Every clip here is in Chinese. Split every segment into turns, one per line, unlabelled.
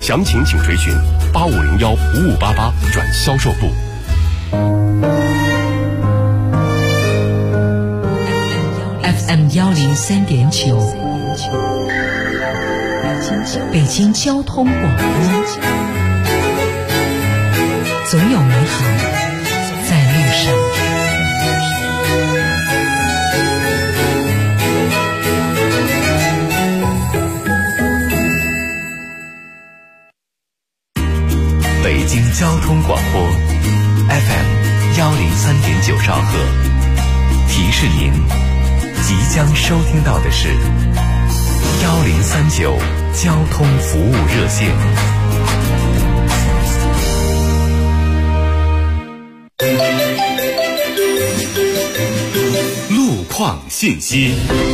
详情请垂询8501-5588转销售部。
FM 103.9，北京交通广播，总有美好在路上。
北京交通广播 FM 103.9兆赫，提示您即将收听到的是1039交通服务热线。
路况信息。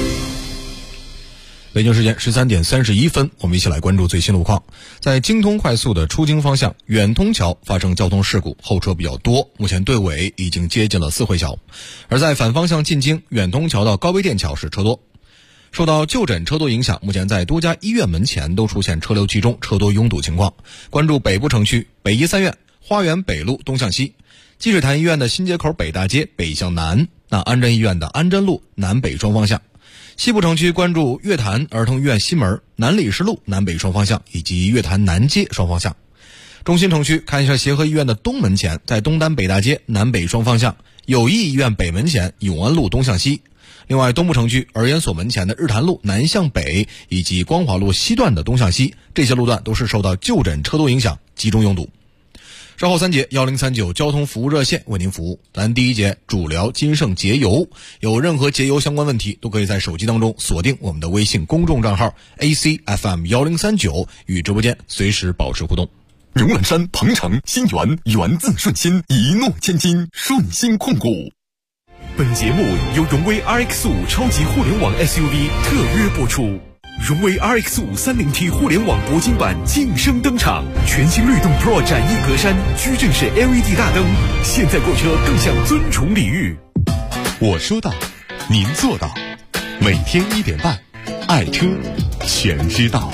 北京时间13点31分，我们一起来关注最新路况。在京通快速的出京方向，远通桥发生交通事故，后车比较多，目前队尾已经接近了四惠桥。而在反方向进京，远通桥到高碑店桥是车多。受到就诊车多影响，目前在多家医院门前都出现车流集中、车多拥堵情况。关注北部城区，北医三院花园北路东向西，积水潭医院的新街口北大街北向南，安贞医院的安贞路南北双方向。西部城区关注月坛儿童医院西门、南礼士路南北双方向以及月坛南街双方向。中心城区看一下协和医院的东门前，在东单北大街南北双方向，友谊医院北门前永安路东向西。另外，东部城区儿研所门前的日坛路南向北以及光华路西段的东向西，这些路段都是受到就诊车多影响，集中拥堵。稍后3节1039交通服务热线为您服务。咱第一节主聊金盛节油，有任何节油相关问题，都可以在手机当中锁定我们的微信公众账号 ACFM1039，与直播间随时保持互动。
牛栏山、鹏程、新源，源自顺心，一诺千金，顺心控股。本节目由荣威 RX5 超级互联网 SUV 特约播出。荣威 RX5 30T 互联网铂金版晋升登场，全新律动 Pro 展翼格栅，矩阵式 LED 大灯，现在购车更享尊崇礼遇。
我说到，您做到。每天1点半，爱车全知道。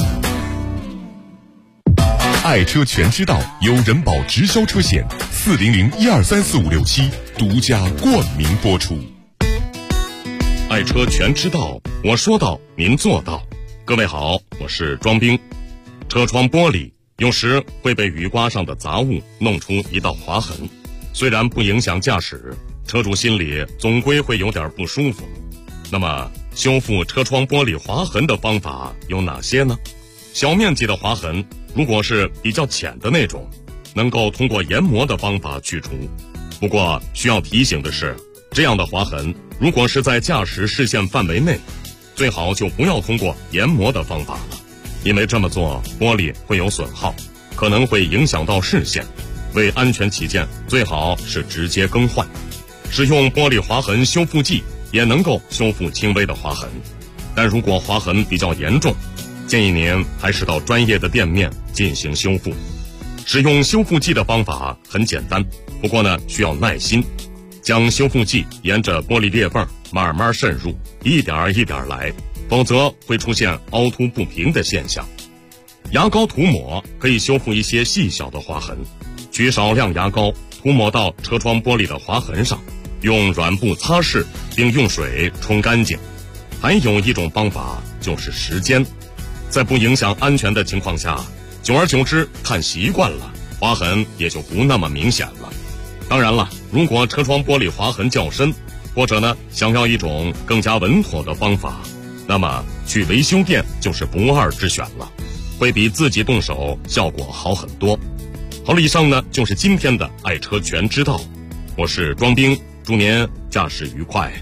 爱车全知道由人保直销车险400-1234567独家冠名播出。
爱车全知道，我说到您做到。各位好，我是庄兵。车窗玻璃有时会被雨刮上的杂物弄出一道划痕，虽然不影响驾驶，车主心里总归会有点不舒服。那么修复车窗玻璃划痕的方法有哪些呢？小面积的划痕，如果是比较浅的那种，能够通过研磨的方法去除。不过需要提醒的是，这样的划痕如果是在驾驶视线范围内，最好就不要通过研磨的方法了，因为这么做玻璃会有损耗，可能会影响到视线。为安全起见，最好是直接更换。使用玻璃划痕修复剂也能够修复轻微的划痕，但如果划痕比较严重，建议您还是到专业的店面进行修复。使用修复剂的方法很简单，不过呢需要耐心。将修复剂沿着玻璃裂缝慢慢渗入，一点一点来，否则会出现凹凸不平的现象。牙膏涂抹可以修复一些细小的划痕，取少量牙膏涂抹到车窗玻璃的划痕上，用软布擦拭，并用水冲干净。还有一种方法就是时间，在不影响安全的情况下，久而久之看习惯了，划痕也就不那么明显了。当然了，如果车窗玻璃划痕较深，或者呢想要一种更加稳妥的方法，那么去维修店就是不二之选了，会比自己动手效果好很多。好了，以上呢就是今天的爱车全知道，我是庄兵，祝您驾驶愉快。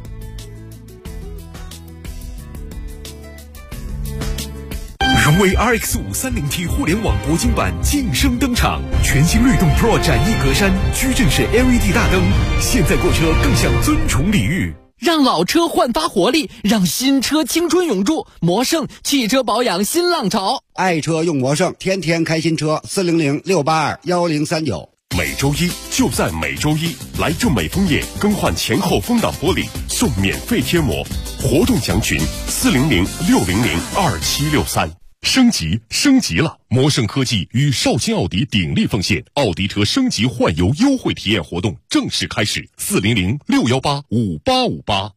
荣威 RX5 30T 互联网铂金版晋升登场，全新律动 Pro 展翼格栅，矩阵式 LED 大灯，现在购车更享尊崇礼遇。
让老车焕发活力，让新车青春永驻。魔盛汽车保养新浪潮，
爱车用魔盛，天天开新车。400-682-1039。
每周一就在每周一，来正美枫叶更换前后风挡玻璃送免费贴膜，活动详询400-600-2763。
升级了！魔盛科技与绍兴奥迪鼎力奉献，奥迪车升级换油优惠体验活动正式开始，400-618-5858。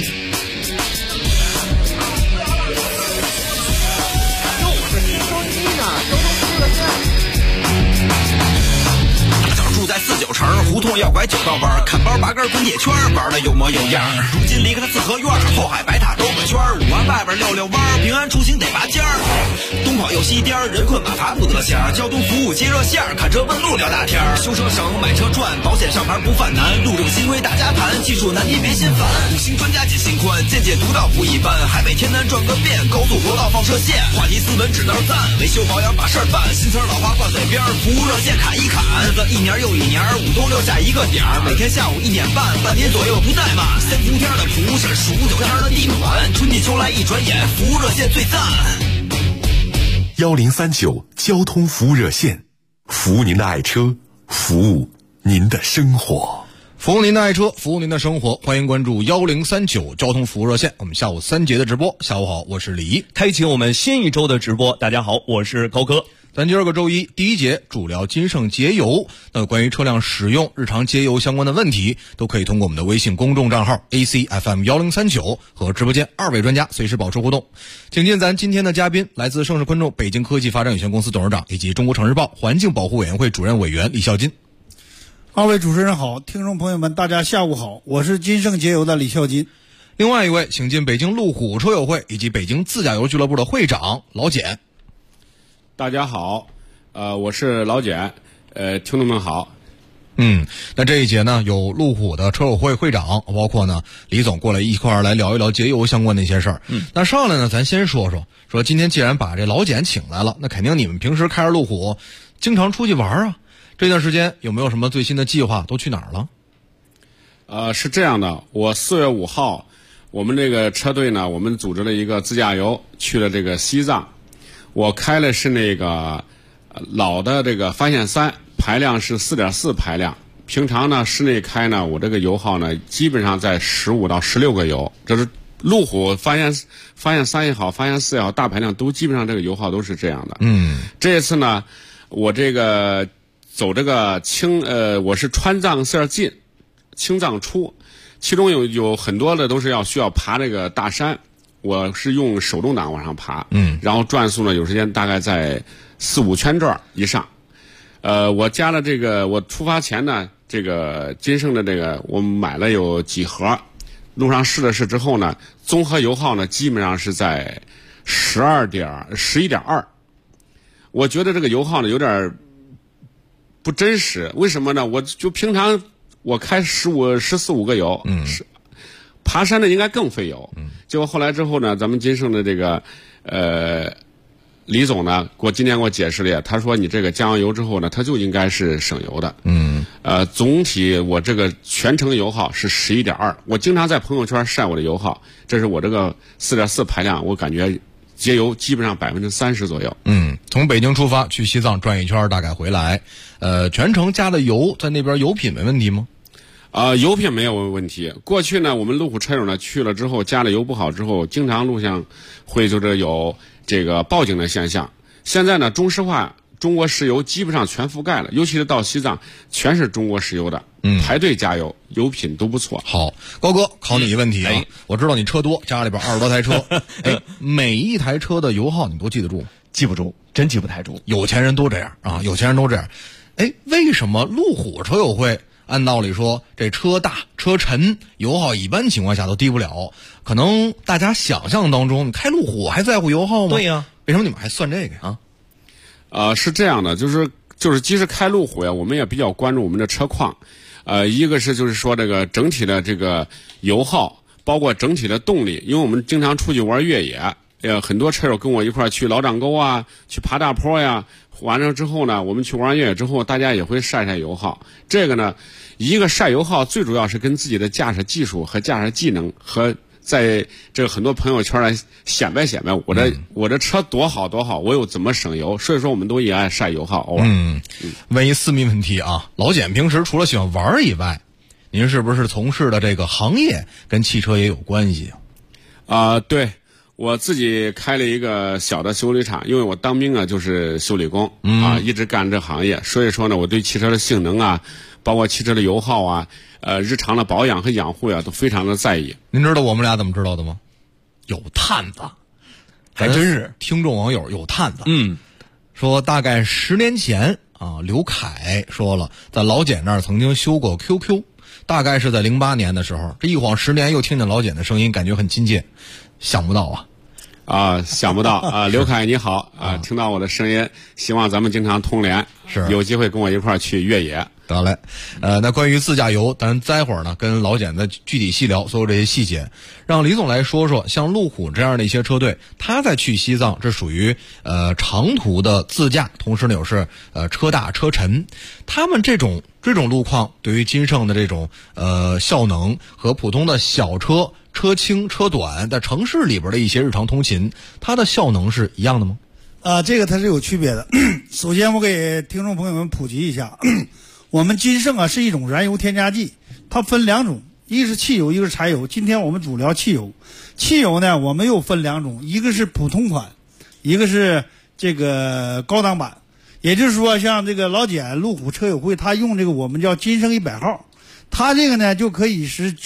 住在49城，胡同要拐9道弯，看包拔根滚铁圈，玩的有模有样。如今离开了四合院，后海白塔兜个圈，5环外边溜弯，平安出行得拔尖儿。东跑又西颠，人困马乏不得闲，交通服务接热线，看车问路聊大天。修车省，买车赚，保险上牌不犯难，路政新规大家谈，技术难题别心烦。5星专家解心宽，见解独到不一般，海北天南转个遍，高速国道放射线，话题斯文指道赞，维修保养把事儿办，新词老话挂嘴边，服务热线砍一砍，日子一年又一年，5都留下一个点儿，每天下午1点半，半年左右不怠慢。3伏天的蒲是数9天的地暖，春季秋来一转眼，服务热线最赞。
1039交通服务热线，服务您的爱车，服务您的生活。
服务您的爱车，服务您的生活，欢迎关注1039交通服务热线。我们下午3节的直播，下午好，我是李毅。
开启我们新一周的直播，大家好，我是高科。
咱今儿个周一第一节主聊金盛节油，那关于车辆使用、日常节油相关的问题，都可以通过我们的微信公众账号 ACFM1039 和直播间2位专家随时保持互动。请进咱今天的嘉宾，来自盛世昆众北京科技发展有限公司董事长以及中国城日报环境保护委员会主任委员李孝金。
二位主持人好，听众朋友们大家下午好，我是金盛节油的李孝金。
另外一位，请进北京路虎车友会以及北京自驾游俱乐部的会长老简。
大家好，我是老简，听众们好。
那这一节呢，有路虎的车友会会长，包括呢李总过来一块儿来聊一聊节油相关的一些事儿。那上来呢，咱先说今天既然把这老简请来了，那肯定你们平时开着路虎，经常出去玩啊。这段时间有没有什么最新的计划？都去哪儿了？
是这样的，我4月5号，我们这个车队呢，我们组织了一个自驾游，去了这个西藏。我开的是那个老的这个发现3，排量是4.4排量。平常呢室内开呢，我这个油耗呢基本上在15到16个油。这是路虎发现3也好，发现4也好，大排量都基本上这个油耗都是这样的。这一次呢，我这个走这个我是川藏线进，青藏出，其中有很多的都是需要爬这个大山。我是用手动挡往上爬，然后转速呢有时间大概在4-5圈转以上。我加了这个，我出发前呢，这个金盛的这个我买了有几盒，路上试了试之后呢，综合油耗呢基本上是在11.2。我觉得这个油耗呢有点不真实，为什么呢？我就平常我开14-15个油，爬山的应该更费油。结果后来之后呢，咱们金盛的这个李总呢，今天给我解释了，他说你这个加完油之后呢，它就应该是省油的。总体我这个全程油耗是11.2。我经常在朋友圈晒我的油耗，这是我这个4.4排量，我感觉节油基本上30%左右。
从北京出发去西藏转一圈，大概回来，全程加的油，在那边油品没问题吗？
油品没有问题。过去呢，我们路虎车友呢去了之后，加了油不好之后，经常路上会就是有这个报警的现象。现在呢，中石化、中国石油基本上全覆盖了，尤其是到西藏，全是中国石油的，排队加油，油品都不错。
好，高哥，考你一个问题啊，我知道你车多，家里边20多台车，每一台车的油耗你都记得住吗？
记不住，真记不太住。
有钱人都这样啊，有钱人都这样。为什么路虎车友会？按道理说，这车大车沉，油耗一般情况下都低不了。可能大家想象当中，你开路虎还在乎油耗吗？
对呀，
为什么你们还算这个呀？
是这样的，就是即使开路虎呀，我们也比较关注我们的车况。一个是就是说这个整体的这个油耗，包括整体的动力，因为我们经常出去玩越野。很多车友跟我一块去老掌沟啊，去爬大坡呀，完了之后呢，我们去玩越野之后，大家也会晒晒油耗。这个呢，一个晒油耗最主要是跟自己的驾驶技术和驾驶技能和在这个很多朋友圈来显摆，我的车多好，我又怎么省油？所以说我们都也爱晒油耗，偶尔。
问一私密问题啊，老简平时除了喜欢玩以外，您是不是从事的这个行业跟汽车也有关系
对。 我自己开了一个小的修理厂，因为我当兵啊就是修理工啊，一直干这行业，所以说呢，我对汽车的性能啊，包括汽车的油耗啊，日常的保养和养护呀，都非常的在意。
您知道我们俩怎么知道的吗？有探子，
还真是
听众网友有探子。说大概10年前啊，刘凯说了，在老简那儿曾经修过 QQ， 大概是在08年的时候。这一晃10年，又听见老简的声音，感觉很亲切。想不到
想不到啊！刘凯你好啊，听到我的声音，希望咱们经常通联，
是
有机会跟我一块儿去越野。
得嘞，那关于自驾游，咱待会儿呢跟老简的具体细聊所有这些细节，让李总来说说，像路虎这样的一些车队，他在去西藏，这属于长途的自驾，同时呢又是车大车沉，他们这种路况对于金盛的这种效能和普通的小车。车轻车短，在城市里边的一些日常通勤，它的效能是一样的吗？
这个它是有区别的。首先，我给听众朋友们普及一下，我们金盛啊是一种燃油添加剂，它分2种，一个是汽油，一个是柴油。今天我们主聊汽油。汽油呢，我们又分2种，一个是普通款，一个是这个高档版。也就是说，像这个老简路虎车友会，它用这个我们叫金盛100号，它这个呢就可以是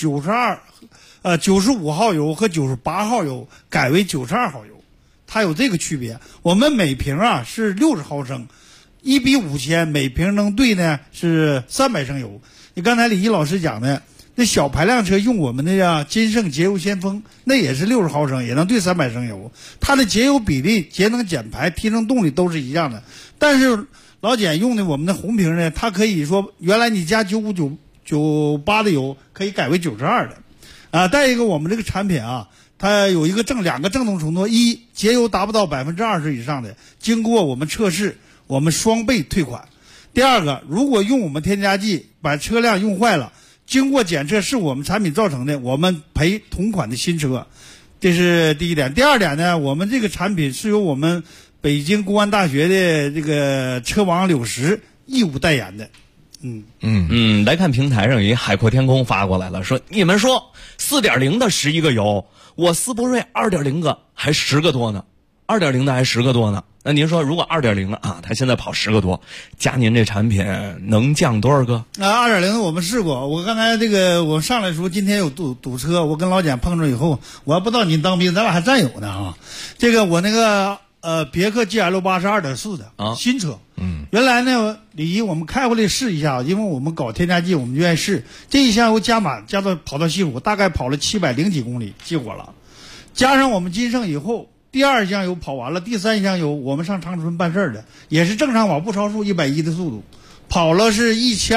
95号油和98号油改为92号油，它有这个区别。我们每瓶啊是60毫升，1比5000，每瓶能兑呢是300升油。你刚才李毅老师讲的，那小排量车用我们的金盛节油先锋，那也是60毫升，也能兑300升油。它的节油比例、节能减排、提升动力都是一样的。但是老简用的我们的红瓶呢，它可以说原来你加95、98的油，可以改为92的。再一个，我们这个产品啊，它有2个正动承诺：一，节油达不到20%以上的，经过我们测试，我们双倍退款；第二个，如果用我们添加剂把车辆用坏了，经过检测是我们产品造成的，我们赔同款的新车。这是第一点。第二点呢，我们这个产品是由我们北京公安大学的这个车王柳石义务代言的。
来看平台上一海阔天空发过来了，说你们说4.0的11个油，我斯铂瑞2.0个还10个多呢，2.0的还10个多呢。那您说如果2.0的啊，它现在跑10个多，加您这产品能降多少个
？2.0的我们试过，我刚才我上来说今天有堵车，我跟老简碰着以后，我还不知道您当兵，咱俩还战友呢啊。我那个别克 GL8 是2.4的新车。原来呢，李毅我们开回来试一下，因为我们搞添加剂，我们就愿意试。这一箱油加满跑到西湖，大概跑了700几公里，熄火了。加上我们金盛以后，第2箱油跑完了，第3箱油我们上长春办事的，也是正常跑，不超速110的速度，跑了是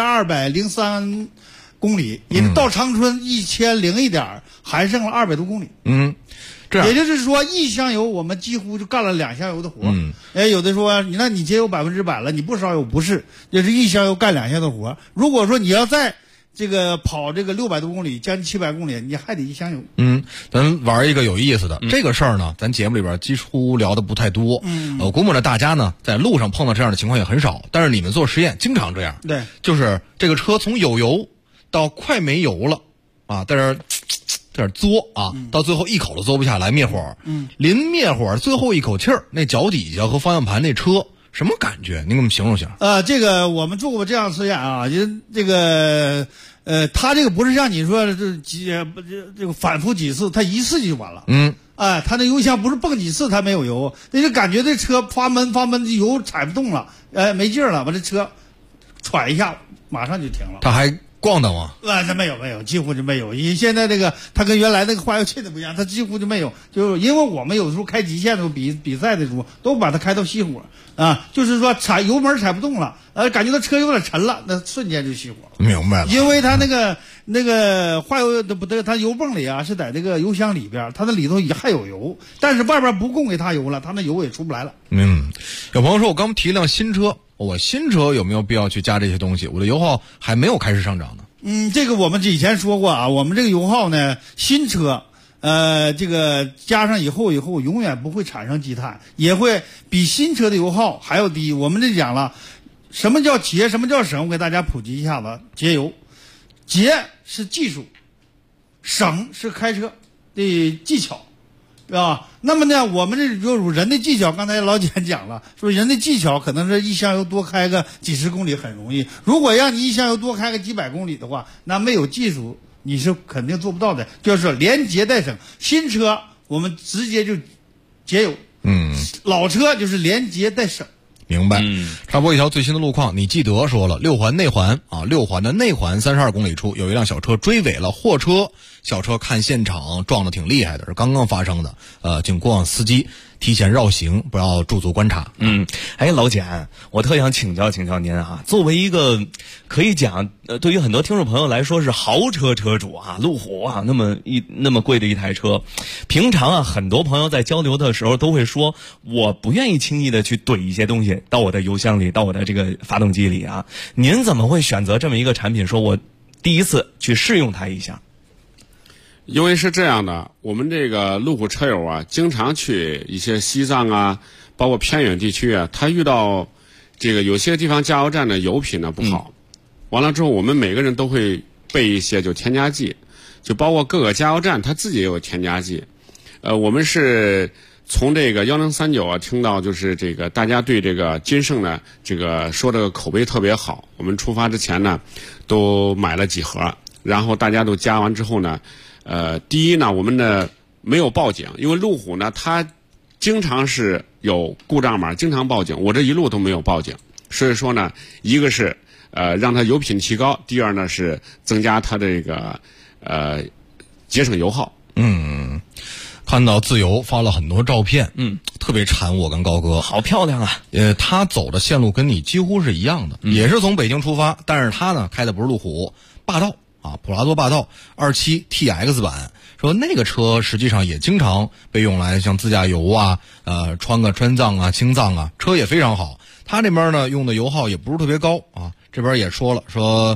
1203公里，也到长春1000一点，还剩了200多公里。也就是说，1箱油我们几乎就干了2箱油的活。有的说，那你节油100%了，你不烧油？不是，就是1箱油干2箱的活。如果说你要再跑600多公里，将近700公里，你还得1箱油。
咱玩一个有意思的，这个事儿呢，咱节目里边几乎聊的不太多。我估摸着大家呢在路上碰到这样的情况也很少，但是你们做实验经常这样。
对，
就是这个车从有油到快没油了啊，在这嘬啊，到最后一口都嘬不下来，灭火。临灭火最后一口气儿，那脚底下和方向盘那车什么感觉？您给我们形容一下。
我们做过这样实验啊，它这个不是像你说的这个反复几次，它一次就完了。它那油箱不是蹦几次它没有油，那就感觉这车发闷，油踩不动了，没劲儿了，把这车喘一下，马上就停了。
它还咣当吗？
那没有，几乎就没有。因为现在它跟原来那个化油器的不一样，它几乎就没有。就是因为我们有时候开极限的时候比赛的时候，都把它开到熄火啊，就是说油门踩不动了，感觉到车有点沉了，那瞬间就熄火了。
明白了。
因为它那个化油不对，它油泵里啊是在这个油箱里边，它那里头也还有油，但是外边不供给它油了，它那油也出不来了。
有朋友说我刚提一辆新车。我新车有没有必要去加这些东西？我的油耗还没有开始上涨呢。
这个我们以前说过啊，我们这个油耗呢，新车，加上以后永远不会产生积碳，也会比新车的油耗还要低。我们这讲了，什么叫节，什么叫省？我给大家普及一下子。节油，节是技术，省是开车的技巧。 是吧？那么呢，我们这就是人的技巧，刚才老简讲了，说人的技巧可能是一箱油多开个几十公里很容易，如果让你一箱油多开个几百公里的话，那没有技术你是肯定做不到的。就是连节带省，新车我们直接就节油，老车就是连节带省。
明白。插播一条最新的路况，你记得说了，6环内环啊，6环的内环32公里处有一辆小车追尾了货车，小车看现场撞得挺厉害的，是刚刚发生的。请过往司机提前绕行，不要驻足观察。
老简，我特想请教您啊，作为一个可以讲对于很多听众朋友来说是豪车车主啊，路虎啊，那么贵的一台车，平常啊，很多朋友在交流的时候都会说，我不愿意轻易的去怼一些东西到我的油箱里，到我的这个发动机里啊。您怎么会选择这么一个产品，说我第一次去试用它一下？
因为是这样的，我们这个路虎车友啊，经常去一些西藏啊，包括偏远地区啊，他遇到这个有些地方加油站的油品呢不好，完了之后我们每个人都会备一些就添加剂，就包括各个加油站他自己也有添加剂。我们是从这个1039啊听到，就是这个大家对这个金盛呢这个说这个口碑特别好，我们出发之前呢都买了几盒，然后大家都加完之后呢。第一呢，我们呢没有报警，因为路虎呢它经常是有故障码，经常报警，我这一路都没有报警，所以说呢，一个是让它油品提高，第二呢是增加它这个节省油耗。
看到自由发了很多照片，特别馋我跟高哥，
好漂亮啊！
他走的线路跟你几乎是一样的，也是从北京出发，但是他呢开的不是路虎，霸道。普拉多霸道27 TX 版，说那个车实际上也经常被用来像自驾游啊，川藏啊、青藏啊，车也非常好。他这边呢用的油耗也不是特别高啊，这边也说了，说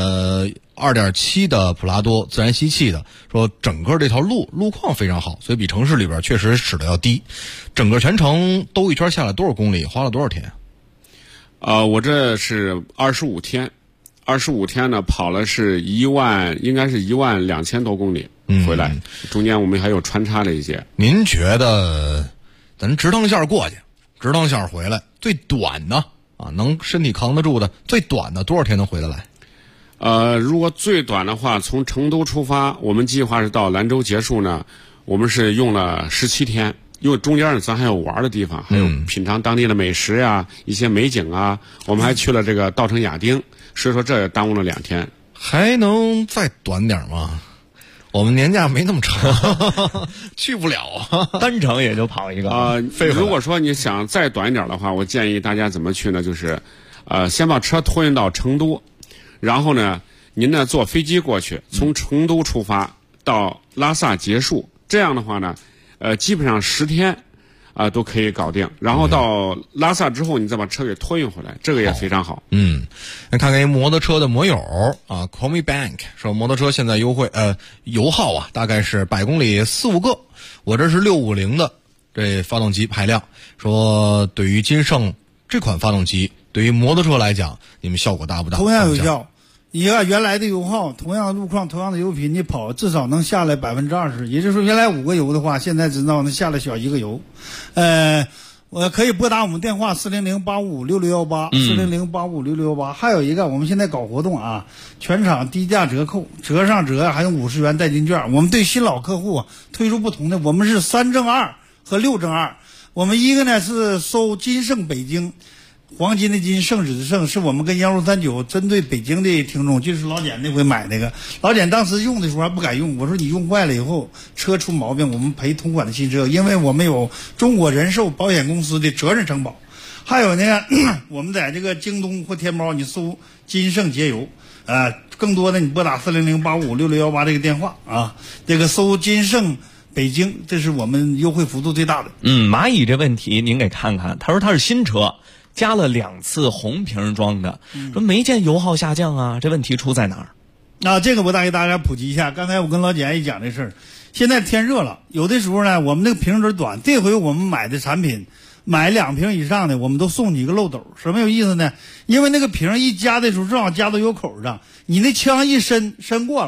2.7的普拉多自然吸气的，说整个这条路况非常好，所以比城市里边确实使的要低。整个全程兜一圈下来多少公里，花了多少天？
我这是25天。25天呢，跑了是应该是12000多公里回来，中间我们还有穿插了一些。
您觉得咱直趟线过去，直趟线回来，最短呢能身体扛得住的，最短的多少天能回得来？
如果最短的话，从成都出发，我们计划是到兰州结束呢，我们是用了17天。因为中间呢，咱还有玩的地方，还有品尝当地的美食呀，一些美景啊。我们还去了这个稻城亚丁，所以说这也耽误了2天。
还能再短点吗？我们年假没那么长，去不了，
单程也就跑一个。
如果说你想再短一点的话，我建议大家怎么去呢？就是先把车托运到成都，然后呢，您呢坐飞机过去，从成都出发到拉萨结束。这样的话呢。基本上10天都可以搞定，然后到拉萨之后，你再把车给托运回来，这个也非常好。
那看看一摩托车的摩友啊 ，Call Me Bank 说摩托车现在优惠，油耗啊大概是100公里4-5个，我这是650的这发动机排量，说对于金盛这款发动机，对于摩托车来讲，你们效果大不大？
同样有效。你按原来的油耗，同样的路况，同样的油品，你跑至少能下来20%，也就是说原来5个油的话，现在只能下来小1个油。我可以拨打我们电话400-855-6618 400-855-6618。还有一个，我们现在搞活动啊，全场低价折扣，折上折还有50元代金券。我们对新老客户推出不同的，我们是3挣2和6挣2。我们一个呢是搜金盛北京。黄金的金，圣旨的圣，是我们跟1039针对北京的听众，就是老简那回买那个。老简当时用的时候还不敢用，我说你用坏了以后车出毛病，我们赔同款的新车，因为我们有中国人寿保险公司的责任承保。还有呢，我们在这个京东或天猫你搜金盛节油，更多的你拨打400-855-6618这个电话啊，这个搜金盛北京，这是我们优惠幅度最大的。
蚂蚁这问题您给看看，他说他是新车。加了2次红瓶装的，说没见油耗下降啊，这问题出在哪儿？
这个我给大家普及一下。刚才我跟老简一讲这事儿，现在天热了，有的时候呢，我们那个瓶子短，这回我们买的产品，买2瓶以上的，我们都送你一个漏斗。什么有意思呢？因为那个瓶一加的时候正好加到油口上，你那枪一伸过了，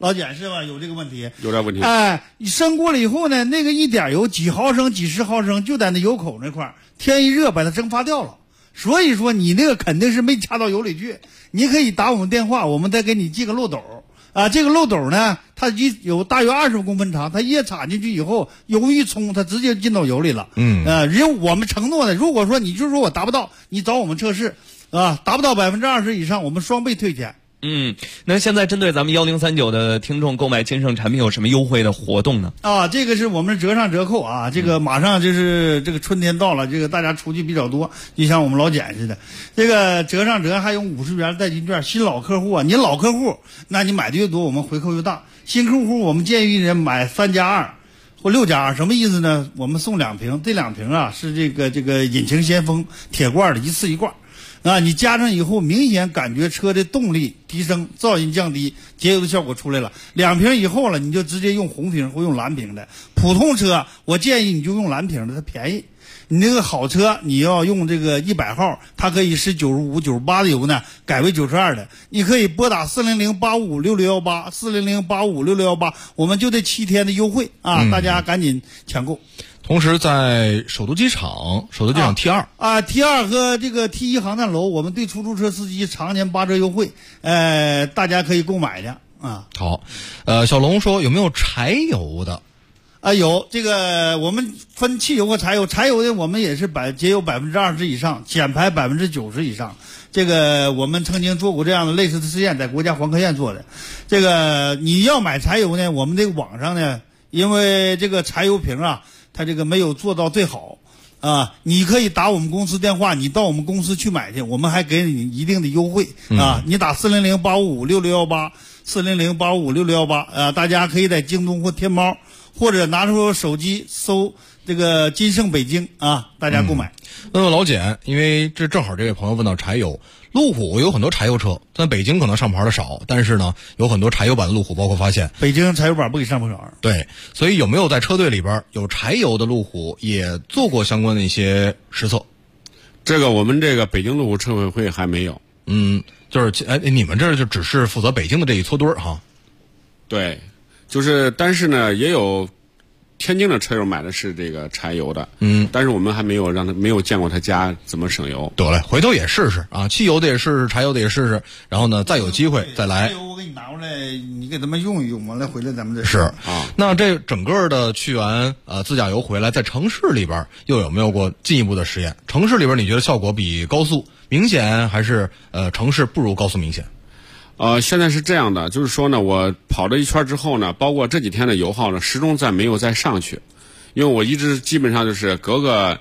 老简是吧？有这个问题，
有点问题。
你升过了以后呢，那个一点油几毫升、几十毫升就在那油口那块儿，天一热把它蒸发掉了。所以说你那个肯定是没掐到油里去。你可以打我们电话，我们再给你系个漏斗这个漏斗呢，它有大约20公分长，它一插进去以后，油一冲，它直接进到油里了。我们承诺的，如果说你就说我达不到，你找我们测试达不到20%以上，我们双倍退钱。
那现在针对咱们1039的听众购买金盛产品有什么优惠的活动呢？
这个是我们折上折扣这个马上就是这个春天到了，这个大家出去比较多，就像我们老简似的，这个折上折还有50元代金券。新老客户你老客户，那你买的越多，我们回扣越大。新客户我们建议人买3+2或6+2，什么意思呢？我们送2瓶，这2瓶是这个引擎先锋铁罐的，一次一罐。你加上以后，明显感觉车的动力提升，噪音降低，节油的效果出来了。2瓶以后了，你就直接用红瓶或用蓝瓶的。普通车我建议你就用蓝瓶的，它便宜。你那个好车你要用这个100号，它可以是95、98的油呢，改为92的。你可以拨打400856618 400856618，我们就这7天的优惠大家赶紧抢购。
同时，在首都机场T2
T2 和这个 T1 航站楼，我们对出租车司机常年8折优惠，大家可以购买的
好，小龙说有没有柴油的？
有这个，我们分汽油和柴油，柴油的我们也是节油20%以上，减排90%以上。这个我们曾经做过这样的类似的试验，在国家环科院做的。这个你要买柴油呢，我们这个网上呢，因为这个柴油瓶它这个没有做到最好你可以打我们公司电话，你到我们公司去买去，我们还给你一定的优惠你打400855618 400855618大家可以在京东或天猫或者拿出手机搜这个金盛北京大家购买。
问问老简，因为这正好这位朋友问到柴油，路虎有很多柴油车，但北京可能上牌的少，但是呢，有很多柴油版的路虎，包括发现
北京柴油版不给上牌。
对，所以有没有在车队里边有柴油的路虎也做过相关的一些实测？
这个我们这个北京路虎车委会还没有。
就是你们这就只是负责北京的这一撮堆儿哈。
对，但是呢，也有天津的车友买的是这个柴油的，但是我们还没有见过他家怎么省油。
得嘞，回头也试试汽油的也试试，柴油的也试试，然后呢，再有机会再来。
柴油我给你拿过来，你给他们用一用，完了回来咱们再
是那这整个的去完自驾游回来，在城市里边又有没有过进一步的实验？城市里边你觉得效果比高速明显，还是城市不如高速明显？
现在是这样的，就是说呢，我跑了一圈之后呢，包括这几天的油耗呢，始终没有再上去，因为我一直基本上就是隔个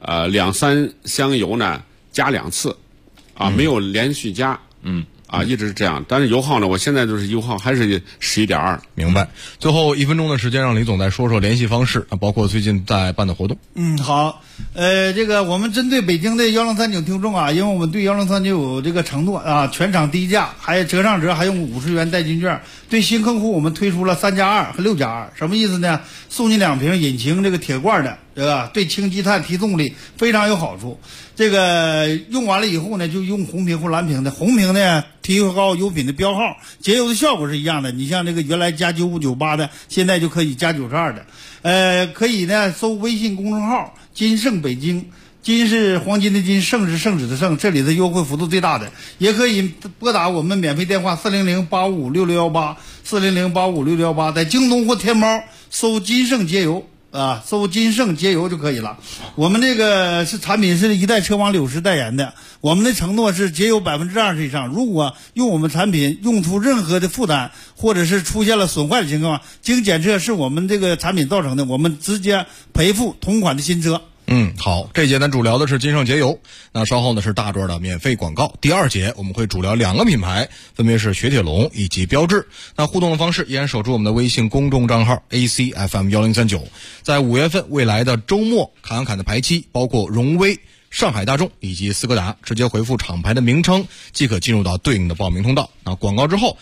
2-3箱油呢加2次，没有连续加，一直是这样。但是油耗呢，我现在就是油耗还是11.2。
明白。最后1分钟的时间，让李总再说说联系方式包括最近在办的活动。
好，这个我们针对北京的1039听众因为我们对1039有这个承诺全场低价，还折上折，还用50元代金券。对新客户，我们推出了3+2和6+2，什么意思呢？送你2瓶引擎这个铁罐的，对吧？对轻积碳提动力非常有好处。这个用完了以后呢，就用红瓶或蓝瓶的。红瓶呢，提高油品的标号，节油的效果是一样的。你像这个原来加95、98的，现在就可以加92的。可以呢搜微信公众号金盛北京，金是黄金的金，盛是圣旨的盛，这里的优惠幅度最大的。也可以拨打我们免费电话400856618 400856618，在京东或天猫搜金盛节油搜金盛节油就可以了。我们这个产品是一代车王柳石代言的，我们的承诺是节油20%以上。如果用我们产品用出任何的负担，或者是出现了损坏的情况，经检测是我们这个产品造成的，我们直接赔付同款的新车。
好，这节咱主聊的是金盛节油，那稍后呢是大段的免费广告。第2节我们会主聊2个品牌，分别是雪铁龙以及标致。那互动的方式依然守住我们的微信公众账号 ACFM1039。在5月份未来的周末侃侃的排期，包括荣威、上海大众以及斯柯达，直接回复厂牌的名称即可进入到对应的报名通道。那广告之后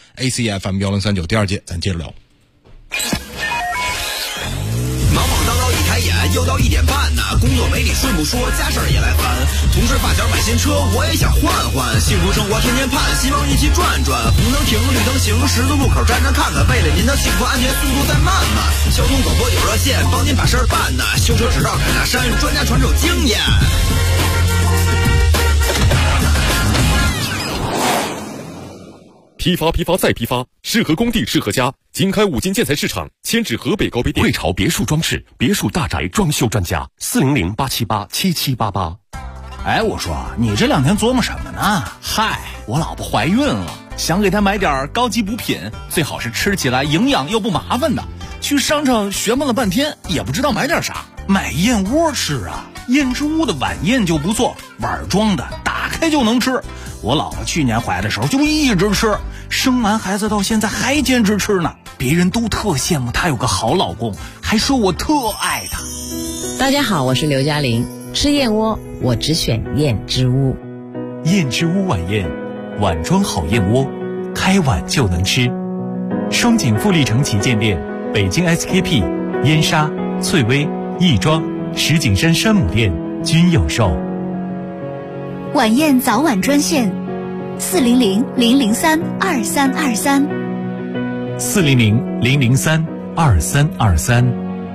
ACFM1039 第2节咱接着聊。
忙忙叨叨一开眼， 又到1点半呢，工作没理顺不说，家事儿也来烦。同事发小买新车，我也想换换。幸福生活天天盼，希望一起转转。红灯停，绿灯行，十字路口站着看看。为了您的幸福安全，速度再慢慢。交通广播有热线，帮您把事儿办呢。修车指导改大山，专家传授经验。
批发再批发，适合工地适合家。经开5金建材市场，迁至河北高碑店。
汇潮别墅装饰，别墅大宅装修专家，400-878-7788。
哎，我说你这2天琢磨什么呢？
嗨，我老婆怀孕了，想给她买点高级补品，最好是吃起来营养又不麻烦的。去商场询问了半天，也不知道买点啥。买燕窝吃啊，燕之屋的晚宴就不错，碗装的，打开就能吃。我老婆去年怀的时候就一直吃，生完孩子到现在还坚持吃呢。别人都特羡慕她有个好老公，还说我特爱她。
大家好，我是刘嘉玲。吃燕窝，我只选燕之屋。
燕之屋晚宴，碗装好燕窝，开碗就能吃。双井富力城旗舰店、北京 SKP、燕莎、翠微、亦庄、石景山山姆店均有售。
晚宴早晚专线400-003-2323
400-003-2323。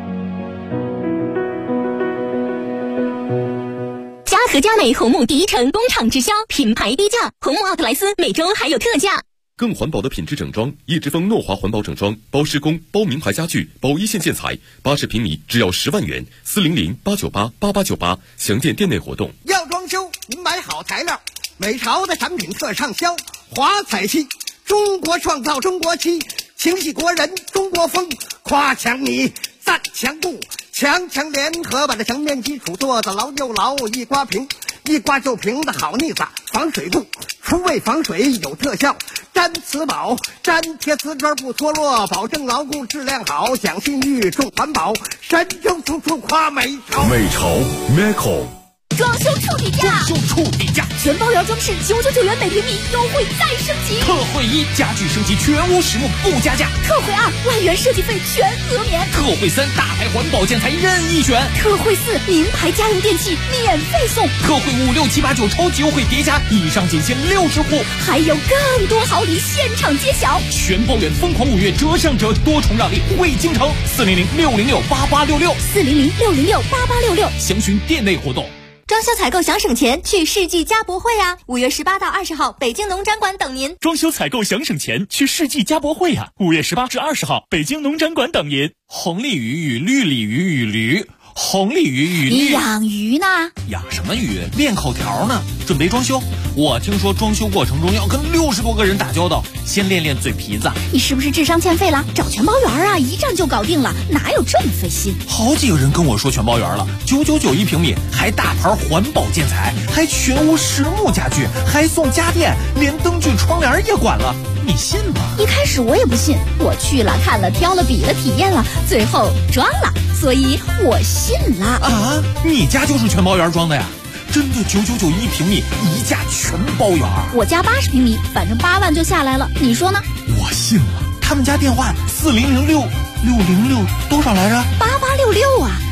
嘉禾佳美红木第一城工厂直销，品牌低价，红木奥特莱斯每周还有特价。
更环保的品质整装，叶之峰诺华环保整装，包施工、包名牌家具、包一线建材，80平米只要10万元，400-898-8898，详见店内活动。
要装修，您买好材料，美潮的产品特畅销，华彩漆，中国创造中国漆，情系国人中国风，夸墙米，赞墙布，强联合把这墙面基础做得牢又牢，一刮平，一刮就平的好腻子，防水度，除味防水有特效，粘瓷宝，粘贴瓷砖不脱落，保证牢固质量好，讲信誉重环保，神州处处夸美潮。
美潮 Meco。
装修处底价，全包圆装饰999元每平米，优惠再升级。
特惠1，家具升级全屋实木不加价。
特惠2，万元设计费全额免。
特惠3，大牌环保建材任意选。
特惠4，名牌家用电器免费送。
特惠5、6、7、8、9超级优惠叠加，以上仅限60户，
还有更多好礼现场揭晓。
全包圆疯狂5月折上折，多重让利惠京城，400-606-8866
400-606-8866，
详询店内活动。
装修采购想省钱，去世纪家博会啊！5月18到20号，北京农展馆等您。
装修采购想省钱，去世纪家博会啊！5月18至20号，北京农展馆等您。
红鲤鱼与绿鲤鱼与驴，红鲤鱼与绿。
你养鱼呢？
养什么鱼？练口条呢。准备装修，我听说装修过程中要跟60多个人打交道，先练练嘴皮子。
你是不是智商欠费了？找全包圆啊，一站就搞定了，哪有这么费心？
好几个人跟我说全包圆了，999一平米，还大牌环保建材，还全屋实木家具，还送家电，连灯具窗帘也管了，你信吗？
一开始我也不信，我去了看了挑了比了体验了，最后装了，所以我信了。
啊，你家就是全包圆装的呀？真的999一平米，一价全包圆。
我家80平米，反正8万就下来了，你说呢？
我信了。他们家电话4006606多少来着
？8866啊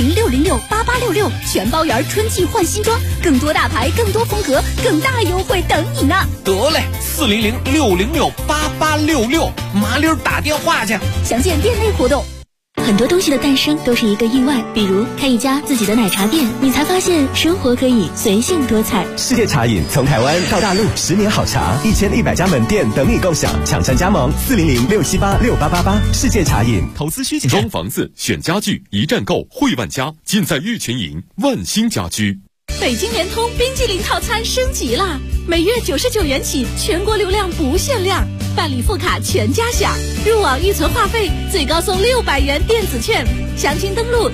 ，400668866，全包圆春季换新装，更多大牌，更多风格，更大优惠等你呢。
得嘞，400668866，麻溜打电话去。
详见店内活动。很多东西的诞生都是一个意外，比如开一家自己的奶茶店，你才发现生活可以随性多彩。
世界茶饮从台湾到大陆，10年好茶，1100家门店等你共享，抢占加盟400-678-6888。世界茶饮。
投资需谨慎。装房子选家具，一站购汇万家，尽在玉泉营万兴家居。
北京联通冰激凌套餐升级了，每月99元起，全国流量不限量，办理副卡全家享，入网预存话费最高送600元电子券，详情登录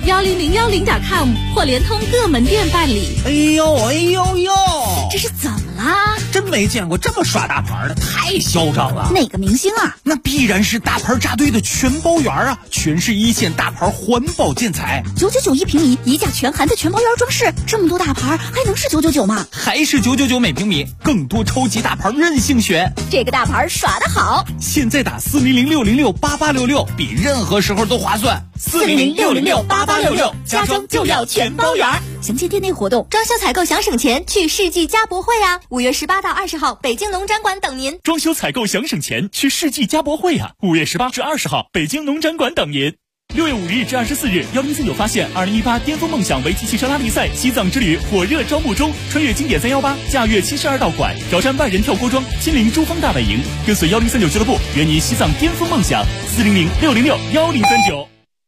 10010.com 或联通各门店办理。
哎呦，
这是怎么啦？
真没没见过这么耍大牌的，太嚣张了。
哪个明星啊？
那必然是大牌扎堆的全包园啊，全是一线大牌环保建材
，999一平米，一价全含的全包园装饰，这么多大牌还能是999吗？
还是999每平米，更多超级大牌任性选。
这个大牌耍得好，
现在打400-606-8866，比任何时候都划算。
400-606-8866，家装就要全包园。详见店内活动。
装修采购想省钱，去世纪家博会啊！5月18到20号，北京农展馆等您。
装修采购想省钱，去世纪家博会啊！5月18至20号，北京农展馆等您。6月5日至24日，1049发现2018巅峰梦想围棋汽车拉力赛西藏之旅火热招募中，穿越经典318，驾驭72道馆，挑战万人跳锅庄，亲临珠峰大本营，跟随1039俱乐部圆你西藏巅峰梦想。400-606-1039。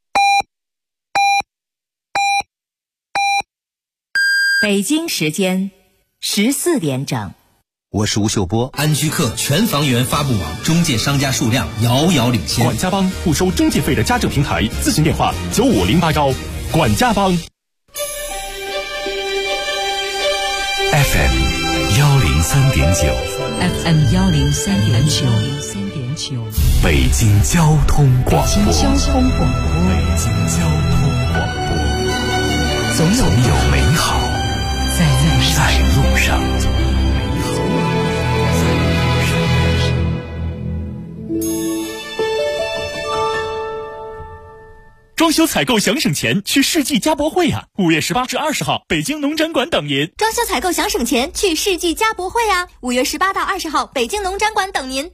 北京时间14点整。
我是吴秀波。安居客全房源发布网中介商家数量遥遥领先。
管家帮不收中介费的家政平台，咨询电话9508管家帮。
FM 103.9
FM 103.9
北京交通广播。
北京交通广播，总有
美好在路上。
装修采购想省钱，去世纪家博会啊！5月18至20号，北京农展馆等您。
装修采购想省钱，去世纪家博会啊！5月18到20号，北京农展馆等您。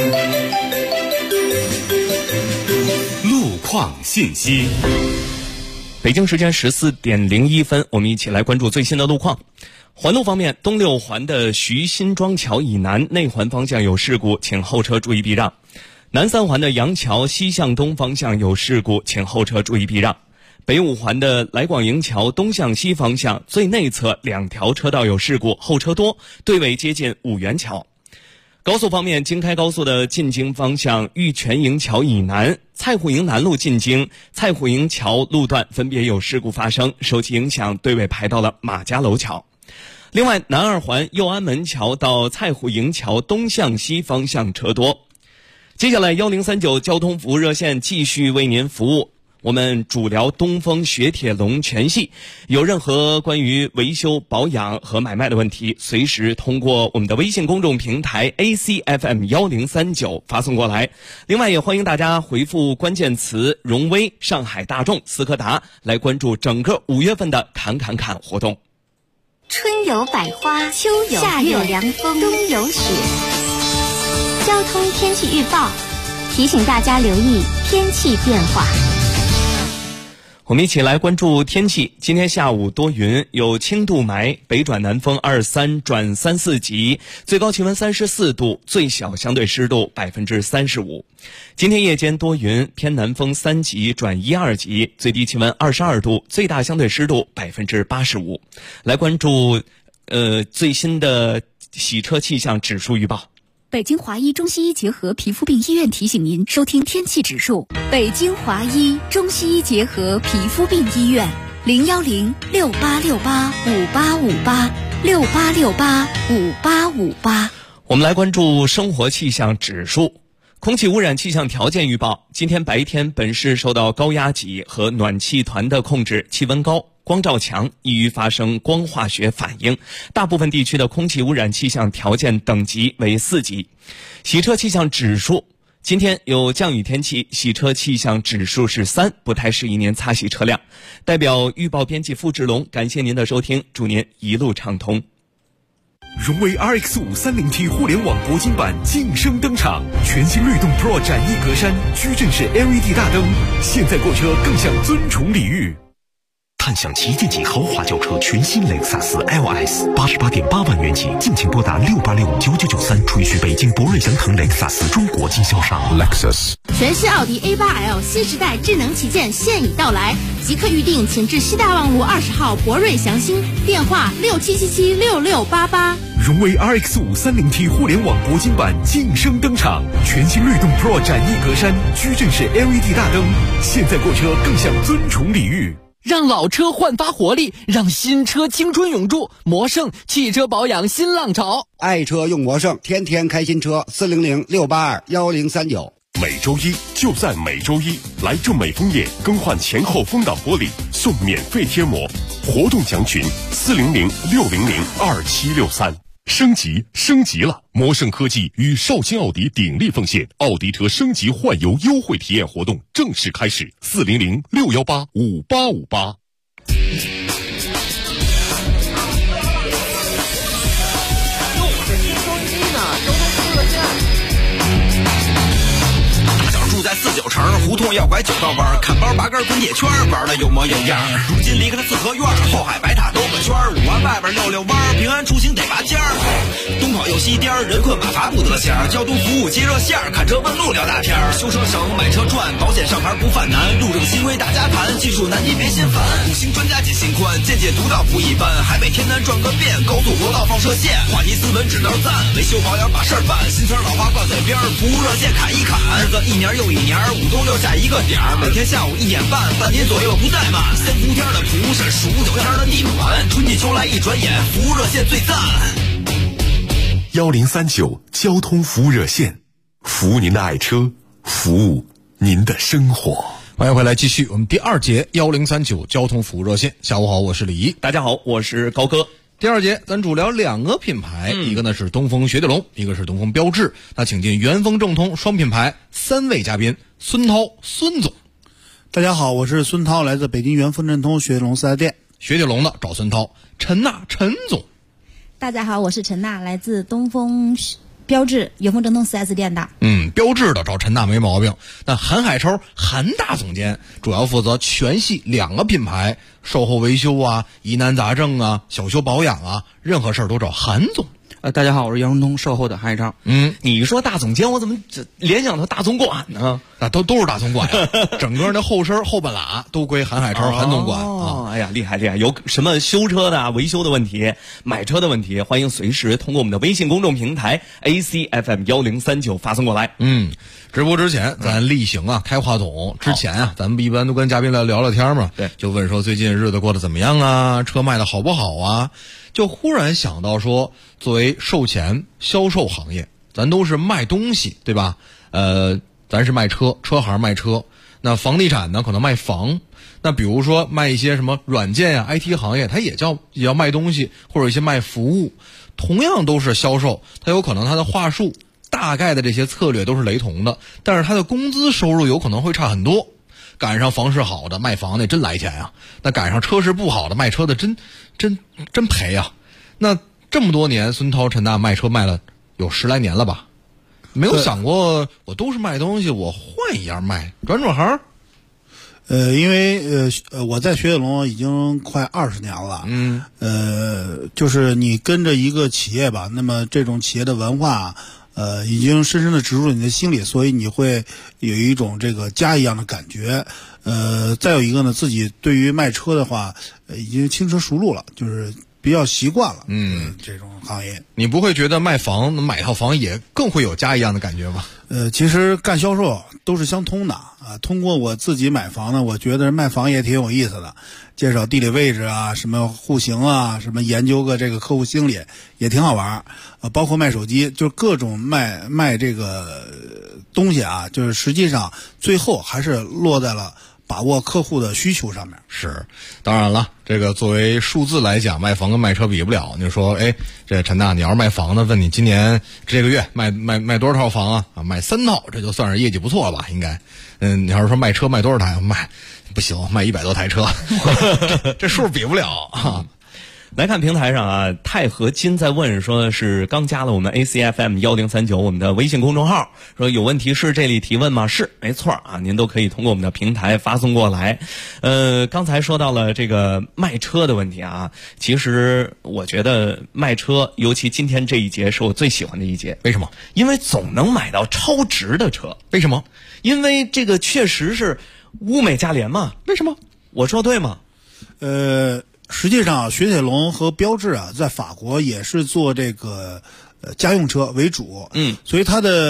路况信息。
北京时间14点01分，我们一起来关注最新的路况。环路方面，东六环的徐辛庄桥以南内环方向有事故，请后车注意避让。南三环的杨桥西向东方向有事故，请后车注意避让。北五环的来广营桥东向西方向最内侧2条车道有事故，后车多，队尾接近五元桥。高速方面，京开高速的进京方向玉泉营桥以南、蔡户营南路进京、蔡户营桥路段分别有事故发生，受其影响，队尾排到了马家楼桥。另外，南二环右安门桥到蔡户营桥东向西方向车多。接下来1039交通服务热线继续为您服务，我们主聊东风雪铁龙全系，有任何关于维修保养和买卖的问题，随时通过我们的微信公众平台 ACFM 1039发送过来。另外也欢迎大家回复关键词荣威、上海大众、斯柯达来关注整个5月份的侃活动。
春有百花，秋有夏有凉风，冬有雪。交通天气预报提醒大家留意天气变化。
我们一起来关注天气。今天下午多云，有轻度霾，北转南风23转34级，最高气温34度，最小相对湿度35%。今天夜间多云，偏南风3级转12级，最低气温22度，最大相对湿度85%。来关注最新的洗车气象指数预报。
北京华医中西医结合皮肤病医院提醒您收听天气指数。北京华医中西医结合皮肤病医院，010-6868-5858，6868-5858。
我们来关注生活气象指数。空气污染气象条件预报，今天白天本市受到高压脊和暖气团的控制，气温高，光照强，易于发生光化学反应，大部分地区的空气污染气象条件等级为4级。洗车气象指数，今天有降雨天气，洗车气象指数是3，不太适宜您擦洗车辆。代表预报编辑付志龙，感谢您的收听，祝您一路畅通。
荣威 RX5 30T 互联网铂金版晋升登场，全新律动 Pro 展翼格栅，矩阵式 LED 大灯，现在购车更享尊崇礼遇。
探享旗舰级豪华轿车全新雷克萨斯 LS，88.8万元起，尽情拨打686-9993，垂询北京博瑞祥腾雷克萨斯中国经销商。
Lexus
全新奥迪 A8L 新时代智能旗舰现已到来，即刻预定，请至西大望路20号博瑞祥兴，电话67776688。
荣威 RX5 30T 互联网铂金版晋升登场，全新律动 Pro 展翼格栅，矩阵式 LED 大灯，现在购车更享尊崇礼遇。
让老车焕发活力，让新车青春永驻。魔胜汽车保养新浪潮，
爱车用魔胜，天天开新车，400-682-1039。
每周一就在每周一，来正美枫叶更换前后风挡玻璃，送免费贴膜。活动详询400-600-2763。升级了！魔胜科技与绍兴奥迪鼎力奉献奥迪车升级换油优惠体验活动正式开始，400-618-5858。
住在49城，胡同要拐9道弯，看包拔根滚铁圈，玩的有模有样。如今离开了四合院，后海白塔兜个圈，5环外边溜弯，平安出行得拔尖儿。东跑又西颠，人困马乏不得闲。交通服务接热线，看车问路聊大天。修车省，买车赚，保险上牌不犯难。路政新规大家谈，技术难题别心烦。5星专家解心宽，见解独到不一般。海北天南转个遍，高速国道放射线，话题斯文指道赞，维修保养把事儿办。新词老话挂嘴边，服务热线砍一砍。日子一年又一年，5都留下一个点儿，每天下午1点半，半年左右不怠慢。3伏天的蒲是数9天的地暖，春季秋来一转眼，服务热线最赞。
1039交通服务热线，服务您的爱车，服务您的生活。
欢迎回来，继续我们第二节1039交通服务热线。下午好，我是李怡。
大家好，我是高哥。
第二节咱主聊2个品牌，一个呢是东风雪铁龙，一个是东风标致。那请进元丰正通双品牌3位嘉宾，孙涛孙总。
大家好，我是孙涛，来自北京元丰正通雪铁龙4S店。
雪铁龙的找孙涛。陈娜陈总。
大家好，我是陈娜，来自东风标致元丰正通4S店的。
标致的找陈娜没毛病。那韩海超韩大总监主要负责全系2个品牌售后维修啊、疑难杂症啊、小修保养啊，任何事儿都找韩总。
大家好，我是元丰通售后的韩海超。你说大总监，我怎么联想到大总管呢？
都是大总管呀，整个的后身后半拉都归韩海超韩总管啊。
哎呀，厉害！有什么修车的、维修的问题、买车的问题，欢迎随时通过我们的微信公众平台 ACFM1039发送过来。
直播之前咱例行开话筒之前咱们一般都跟嘉宾来聊聊天嘛，
对，
就问说最近日子过得怎么样啊，车卖的好不好啊，就忽然想到说，作为售前销售行业，咱都是卖东西，对吧？咱是卖车，车行卖车，那房地产呢可能卖房，那比如说卖一些什么软件呀、IT 行业，它也叫卖东西，或者一些卖服务，同样都是销售，它有可能它的话术大概的这些策略都是雷同的，但是它的工资收入有可能会差很多。赶上房市好的卖房的真来钱啊，那赶上车市不好的卖车的真赔啊。那这么多年，孙涛陈大卖车卖了有10来年了吧？没有想过我都是卖东西，我换一样卖，转行。
因为我在雪铁龙已经快20年了。就是你跟着一个企业吧，那么这种企业的文化已经深深的植入你的心里，所以你会有一种这个家一样的感觉。再有一个呢，自己对于卖车的话，已经轻车熟路了，就是比较习惯了。这种行业，
你不会觉得卖房买套房也更会有家一样的感觉吗？
其实干销售都是相通的啊。通过我自己买房呢，我觉得卖房也挺有意思的，介绍地理位置啊，什么户型啊，什么研究个这个客户心理也挺好玩。包括卖手机，就各种卖这个东西啊，就是实际上最后还是落在了把握客户的需求上面。
是，当然了，这个作为数字来讲，卖房跟卖车比不了。你说，这陈大，你要是卖房呢，问你今年这个月卖多少套房啊？卖3套，这就算是业绩不错了吧？应该。你要是说卖车卖多少台？卖不行，卖100多台车，这数比不了啊。
来看平台上啊，钛合金在问，说是刚加了我们 ACFM1039我们的微信公众号，说有问题是这里提问吗？是，没错啊，您都可以通过我们的平台发送过来。刚才说到了这个卖车的问题啊，其实我觉得卖车，尤其今天这一节是我最喜欢的一节。
为什么？
因为总能买到超值的车。
为什么？
因为这个确实是物美价廉嘛。
为什么？
我说对吗？
实际上，雪铁龙和标致在法国也是做这个家用车为主，所以它的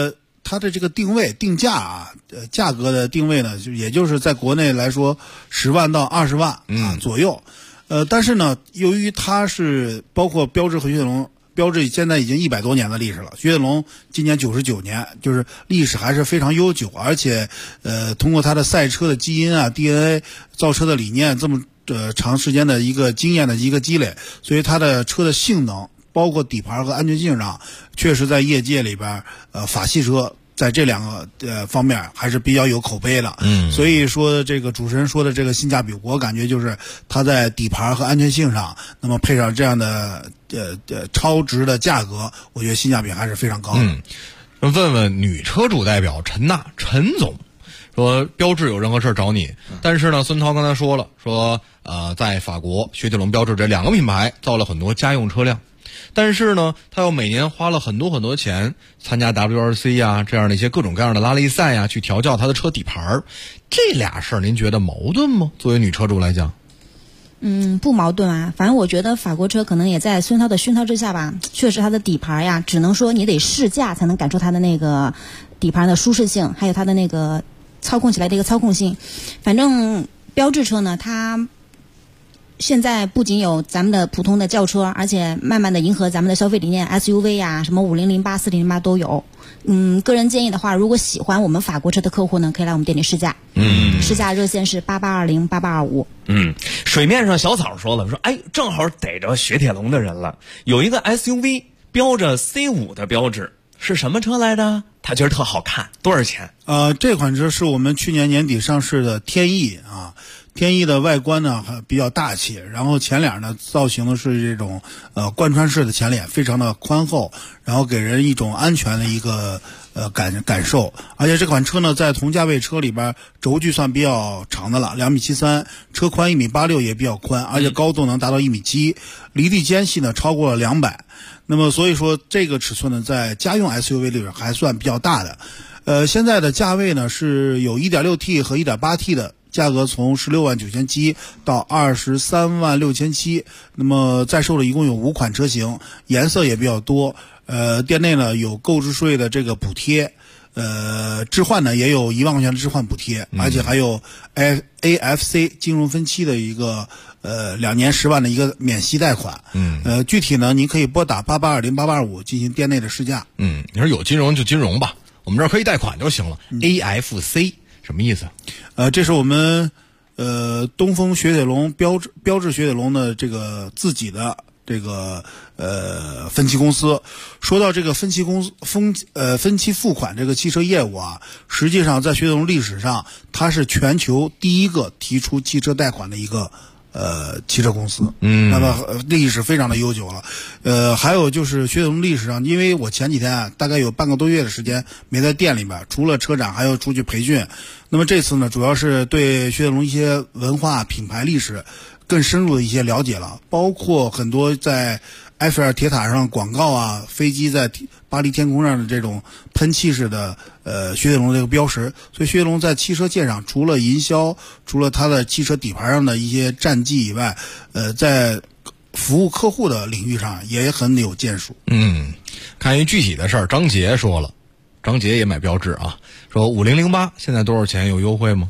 它的这个定位定价啊，价格的定位呢，也就是在国内来说10万到20万左右。但是呢，由于它是包括标致和雪铁龙，标致现在已经100多年的历史了，雪铁龙今年99年，就是历史还是非常悠久，而且通过它的赛车的基因啊、DNA、造车的理念这么长时间的一个经验的一个积累，所以它的车的性能，包括底盘和安全性上，确实在业界里边法系车在这两个方面还是比较有口碑的。所以说这个主持人说的这个性价比，我感觉就是它在底盘和安全性上，那么配上这样的超值的价格，我觉得性价比还是非常高的。
问问女车主代表陈娜陈总，说标致有任何事找你，但是呢，孙涛刚才说了，说在法国雪铁龙、标致这两个品牌造了很多家用车辆，但是呢，他又每年花了很多钱参加 WRC 啊这样的一些各种各样的拉力赛啊，去调教他的车底盘，这俩事儿您觉得矛盾吗？作为女车主来讲？
不矛盾啊，反正我觉得法国车可能也在孙涛的熏陶之下吧，确实它的底盘呀，只能说你得试驾才能感受它的那个底盘的舒适性，还有它的那个操控起来的一个操控性。反正标致车呢，它现在不仅有咱们的普通的轿车，而且慢慢的迎合咱们的消费理念 ，SUV 呀，什么5008、4008都有。个人建议的话，如果喜欢我们法国车的客户呢，可以来我们店里试驾。试驾热线是88208825。
水面上小草说了，说哎，正好逮着雪铁龙的人了，有一个 SUV 标着 C5 的标志，是什么车来着？他觉得特好看，多少钱？
这款车是我们去年年底上市的天翼啊。天翼的外观呢还比较大气，然后前脸呢造型的是这种贯穿式的前脸，非常的宽厚，然后给人一种安全的一个感受。而且这款车呢在同价位车里边轴距算比较长的了，2.73米，车宽1.86米也比较宽，而且高度能达到1.7米，离地间隙呢超过了200。那么所以说这个尺寸呢在家用 SUV 里边还算比较大的。现在的价位呢是有 1.6T 和 1.8T 的。价格从16.997万到23.6七万，那么在售的一共有5款车型，颜色也比较多。店内呢有购置税的这个补贴，置换呢也有1万块钱的置换补贴，而且还有 AFC 金融分期的一个2年10万的一个免息贷款。具体呢您可以拨打88208825进行店内的试驾。
你说有金融就金融吧，我们这儿可以贷款就行了。AFC什么意思？
这是我们东风雪铁龙标致雪铁龙的这个自己的这个分期公司。说到这个分期付款这个汽车业务啊，实际上在雪铁龙历史上，它是全球第一个提出汽车贷款的一个汽车公司。那么历史非常的悠久了。还有就是雪铁龙历史上，因为我前几天啊大概有半个多月的时间没在店里边，除了车展还要出去培训。那么这次呢主要是对雪铁龙一些文化品牌历史更深入的一些了解了，包括很多在埃菲尔铁塔上广告啊，飞机在巴黎天空上的这种喷气式的雪铁龙这个标识。所以雪铁龙在汽车界上除了营销，除了它的汽车底盘上的一些战绩以外，在服务客户的领域上也很有建树。
看一具体的事儿，张杰说了，张杰也买标致啊，说5008现在多少钱，有优惠吗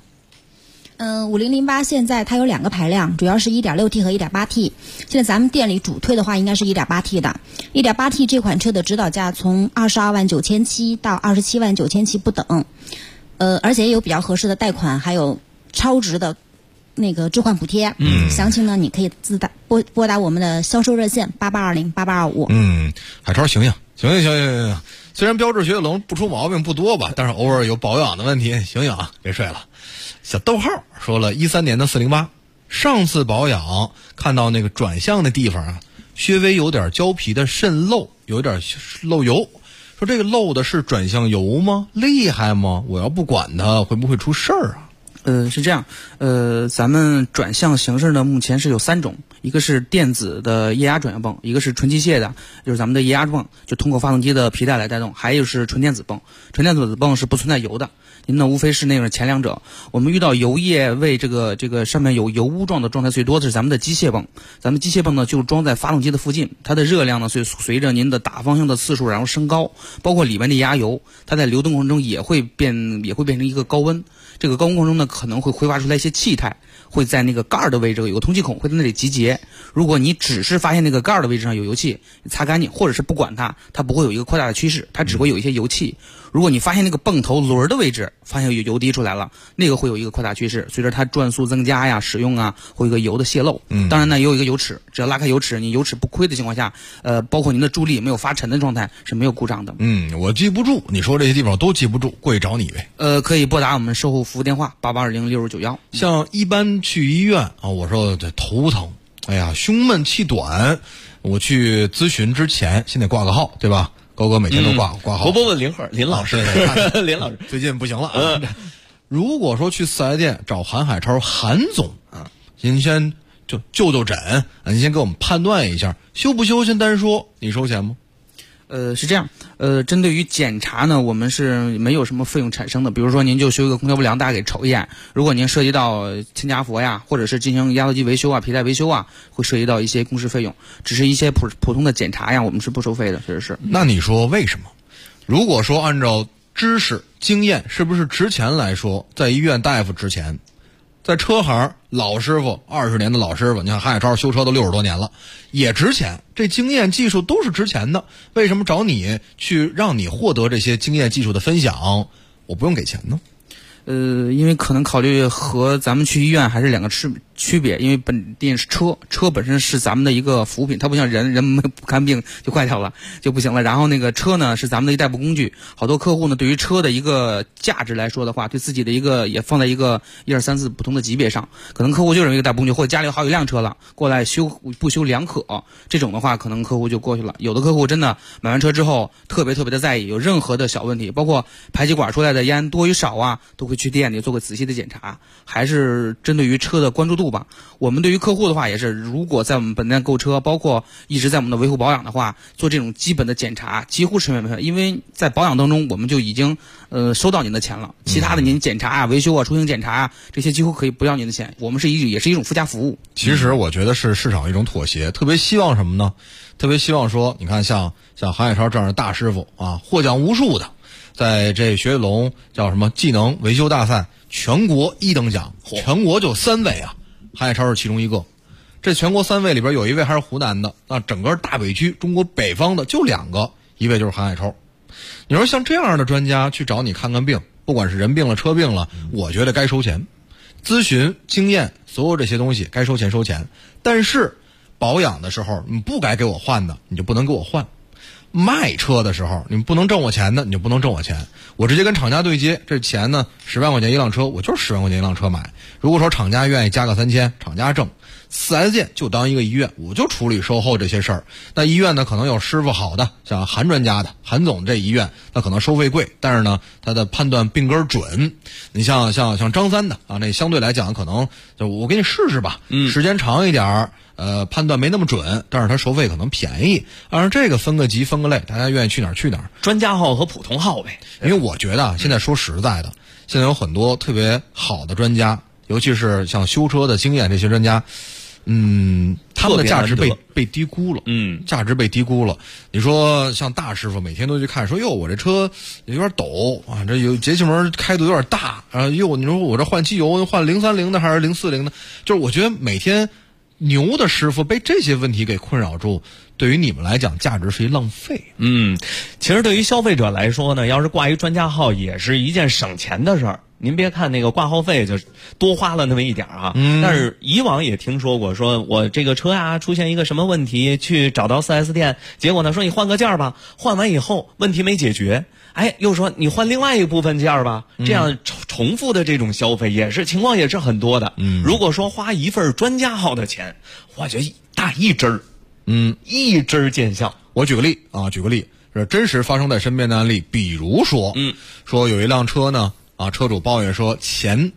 ？5008现在它有2个排量，主要是 1.6T 和 1.8T。现在咱们店里主推的话应该是 1.8T 的。1.8T 这款车的指导价从22.997万到27.997万不等。而且也有比较合适的贷款，还有超值的那个置换补贴。详情呢你可以拨打我们的销售热线88208825。
海超行。虽然标致雪铁龙不出毛病不多吧，但是偶尔有保养的问题，行啊，别睡了。小逗号说了，13年的408，上次保养看到那个转向的地方啊，稍微有点胶皮的渗漏，有点漏油。说这个漏的是转向油吗？厉害吗？我要不管它会不会出事儿
是这样，咱们转向形式呢，目前是有3种，一个是电子的液压转向泵，一个是纯机械的，就是咱们的液压泵，就通过发动机的皮带来带动，还有是纯电子泵。纯电子泵是不存在油的，您呢无非是那个前两者。我们遇到油液位这个上面有油污状的状态最多的是咱们的机械泵，咱们机械泵呢就装在发动机的附近，它的热量呢随着您的打方向的次数然后升高，包括里面的液压油，它在流动过程中也会变成一个高温。这个高温过程中呢，可能会挥发出来一些气态，会在那个盖儿的位置有个通气孔，会在那里集结。如果你只是发现那个盖儿的位置上有油气，你擦干净，或者是不管它不会有一个扩大的趋势，它只会有一些油气。如果你发现那个泵头轮的位置发现有油滴出来了，那个会有一个扩大趋势，随着它转速增加呀、使用啊，会有一个油的泄漏。当然呢，也有一个油尺，只要拉开油尺，你油尺不亏的情况下，包括您的助力没有发沉的状态是没有故障的。
我记不住，你说这些地方都记不住，过去找你呗。
可以拨打我们售后服务电话88206591。
像一般去医院啊，我说这头疼，哎呀，胸闷气短，我去咨询之前先得挂个号，对吧？高哥每天都挂号。
伯伯问林老师，林老师
最近不行了啊。如果说去四 S 店找韩海超韩总啊，您先就诊，您先给我们判断一下，修不修先单说，你收钱吗？
是这样，针对于检查呢，我们是没有什么费用产生的。比如说，您就修一个空调不良，大家给瞅一眼。如果您涉及到添加氟呀，或者是进行压缩机维修啊、皮带维修啊，会涉及到一些工时费用。只是一些普通的检查呀，我们是不收费的，确实是。
那你说为什么？如果说按照知识经验，是不是值钱来说，在医院大夫值钱？在车行老师傅20年的老师傅，你看韩海超修车都60多年了，也值钱。这经验技术都是值钱的，为什么找你去让你获得这些经验技术的分享，我不用给钱呢？
因为可能考虑和咱们去医院还是两个区别，因为本店是车本身是咱们的一个服务品，它不像人们不看病就坏掉了就不行了。然后那个车呢是咱们的一代步工具，好多客户呢对于车的一个价值来说的话，对自己的一个也放在一个1、2、3、4不同的级别上，可能客户就认为一个代步工具，或者家里有好几辆车了，过来不修两可，这种的话可能客户就过去了。有的客户真的买完车之后特别的在意，有任何的小问题，包括排气管出来的烟多与少啊，都会去店里做个仔细的检查，还是针对于车的关注度吧。我们对于客户的话也是，如果在我们本店购车，包括一直在我们的维护保养的话，做这种基本的检查几乎是免费，因为在保养当中我们就已经收到您的钱了，其他的您检查啊、维修啊、出行检查啊，这些几乎可以不要您的钱，我们也是一种附加服务。
其实我觉得是市场一种妥协，特别希望什么呢？特别希望说，你看像韩海超这样的大师傅啊，获奖无数的，在这雪铁龙叫什么技能维修大赛全国1等奖，全国就3位啊，韩海超是其中一个。这全国3位里边有一位还是湖南的，那整个大北区中国北方的就2个，一位就是韩海超。你说像这样的专家去找你看看病，不管是人病了车病了，我觉得该收钱，咨询经验所有这些东西该收钱收钱，但是保养的时候你不该给我换的你就不能给我换，卖车的时候你不能挣我钱的你就不能挣我钱，我直接跟厂家对接，这钱呢10万块钱一辆车，我就是10万块钱一辆车买。如果说厂家愿意加个3000，厂家挣，4S店就当一个医院，我就处理售后这些事儿。那医院呢可能有师傅好的，像韩专家的韩总这医院，那可能收费贵，但是呢他的判断病根准。你像张三的啊，那相对来讲可能就我给你试试吧，时间长一点判断没那么准，但是他收费可能便宜。按这个分个级分个类，大家愿意去哪儿去哪儿。
专家号和普通号呗。
因为我觉得现在说实在的，现在有很多特别好的专家，尤其是像修车的经验这些专家，他们的价值被低估了，价值被低估了。你说像大师傅每天都去看，说哟我这车有点抖啊，这有节气门开的有点大啊，哟你说我这换机油换030的还是040的，就是我觉得每天牛的师傅被这些问题给困扰住，对于你们来讲价值是一浪费。
其实对于消费者来说呢，要是挂一专家号也是一件省钱的事儿。您别看那个挂号费就多花了那么一点啊，但是以往也听说过，说我这个车呀出现一个什么问题，去找到 4S 店，结果呢说你换个件儿吧，换完以后问题没解决，又说你换另外一部分件儿吧，这样重复的这种消费情况也是很多的。如果说花一份专家号的钱，我觉得打一针儿，一针见效。
我举个例，是真实发生在身边的案例，比如说，说有一辆车呢。车主抱怨说钱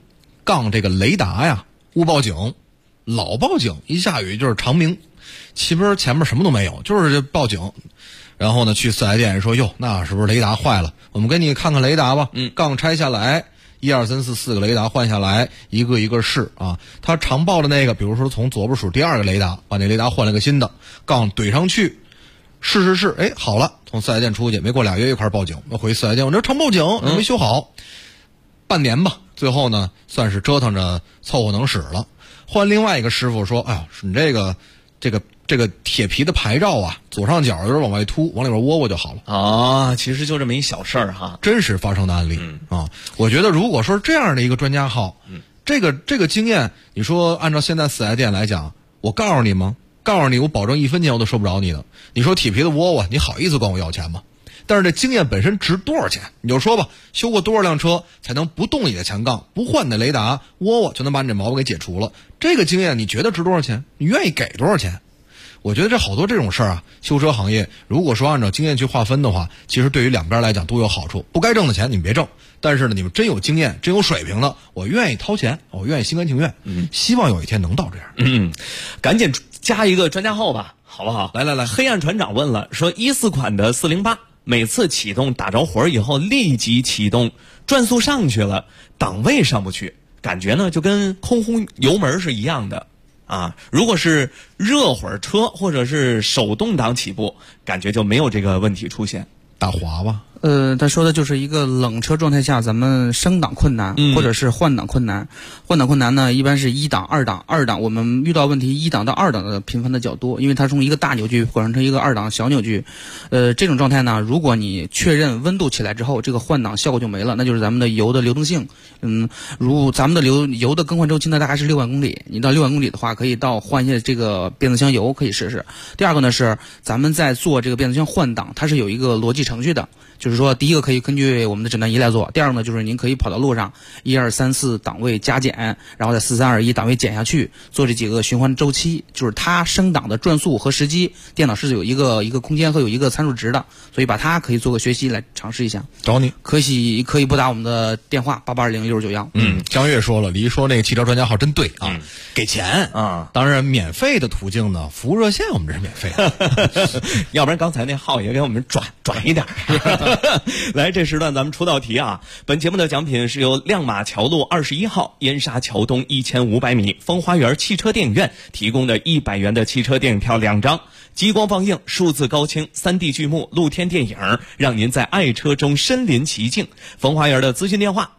杠这个雷达呀，误报警，老报警，一下雨就是长鸣，其实前面什么都没有，就是这报警。然后呢，去4S店说，哟，那是不是雷达坏了？我们给你看看雷达吧。杠拆下来，1、2、3、4 4个雷达换下来，一个一个试啊。他常报的那个，比如说从左边数第2个雷达，把那雷达换了个新的，杠怼上去，试，哎，好了。从4S店出去，没过2月一块报警，我回4S店，我这常报警，没修好，半年吧。最后呢，算是折腾着凑合能使了。换另外一个师傅说，哎呀，你这个铁皮的牌罩啊，左上角有点往外凸，往里边窝就好了
啊。其实就这么一小事儿哈，
真实发生的案例啊。我觉得如果说这样的一个专家号，这个经验，你说按照现在4S店来讲，我告诉你吗？告诉你，我保证1分钱我都收不着你的。你说铁皮的窝，你好意思管我要钱吗？但是这经验本身值多少钱？你就说吧，修过多少辆车才能不动你的前杠，不换你的雷达，窝就能把你这毛病给解除了？这个经验你觉得值多少钱？你愿意给多少钱？我觉得这好多这种事儿啊，修车行业如果说按照经验去划分的话，其实对于两边来讲都有好处。不该挣的钱你们别挣，但是呢，你们真有经验、真有水平的，我愿意掏钱，我愿意心甘情愿。希望有一天能到这样。
赶紧加一个专家号吧，好不好？
来，
黑暗船长问了，说14款的408，每次启动打着火以后立即启动，转速上去了，档位上不去，感觉呢就跟空轰油门是一样的。啊，如果是热火车或者是手动挡起步，感觉就没有这个问题出现。
打滑吧。
他说的就是一个冷车状态下咱们升档困难，或者是换挡困难。换挡困难呢，一般是1档、2档、2档。我们遇到问题1档到2档的频繁的较多，因为它从一个大扭矩转成一个2档小扭矩。这种状态呢，如果你确认温度起来之后，这个换挡效果就没了，那就是咱们的油的流动性。如咱们的油的更换周期呢，大概是6万公里。你到6万公里的话，可以到换一下这个变速箱油，可以试试。第二个呢是咱们在做这个变速箱换挡，它是有一个逻辑程序的。就是说，第一个可以根据我们的诊断仪来做，第二个呢，就是您可以跑到路上1、2、3、4档位加减，然后在4、3、2、1档位减下去，做这几个循环周期，就是它升档的转速和时机，电脑是有一个空间和有一个参数值的，所以把它可以做个学习来尝试一下。
找你
可以拨打我们的电话88206991。
江月说了，李一说那个汽车专家号真对啊，给钱啊，当然免费的途径呢，服务热线我们这是免费的，
要不然刚才那号也给我们转一点。来，这时段咱们出道题啊！本节目的奖品是由亮马桥路21号燕莎桥东1500米风花园汽车电影院提供的100元的汽车电影票2张，激光放映、数字高清、3D 剧目、露天电影，让您在爱车中身临其境。风花园的咨询电话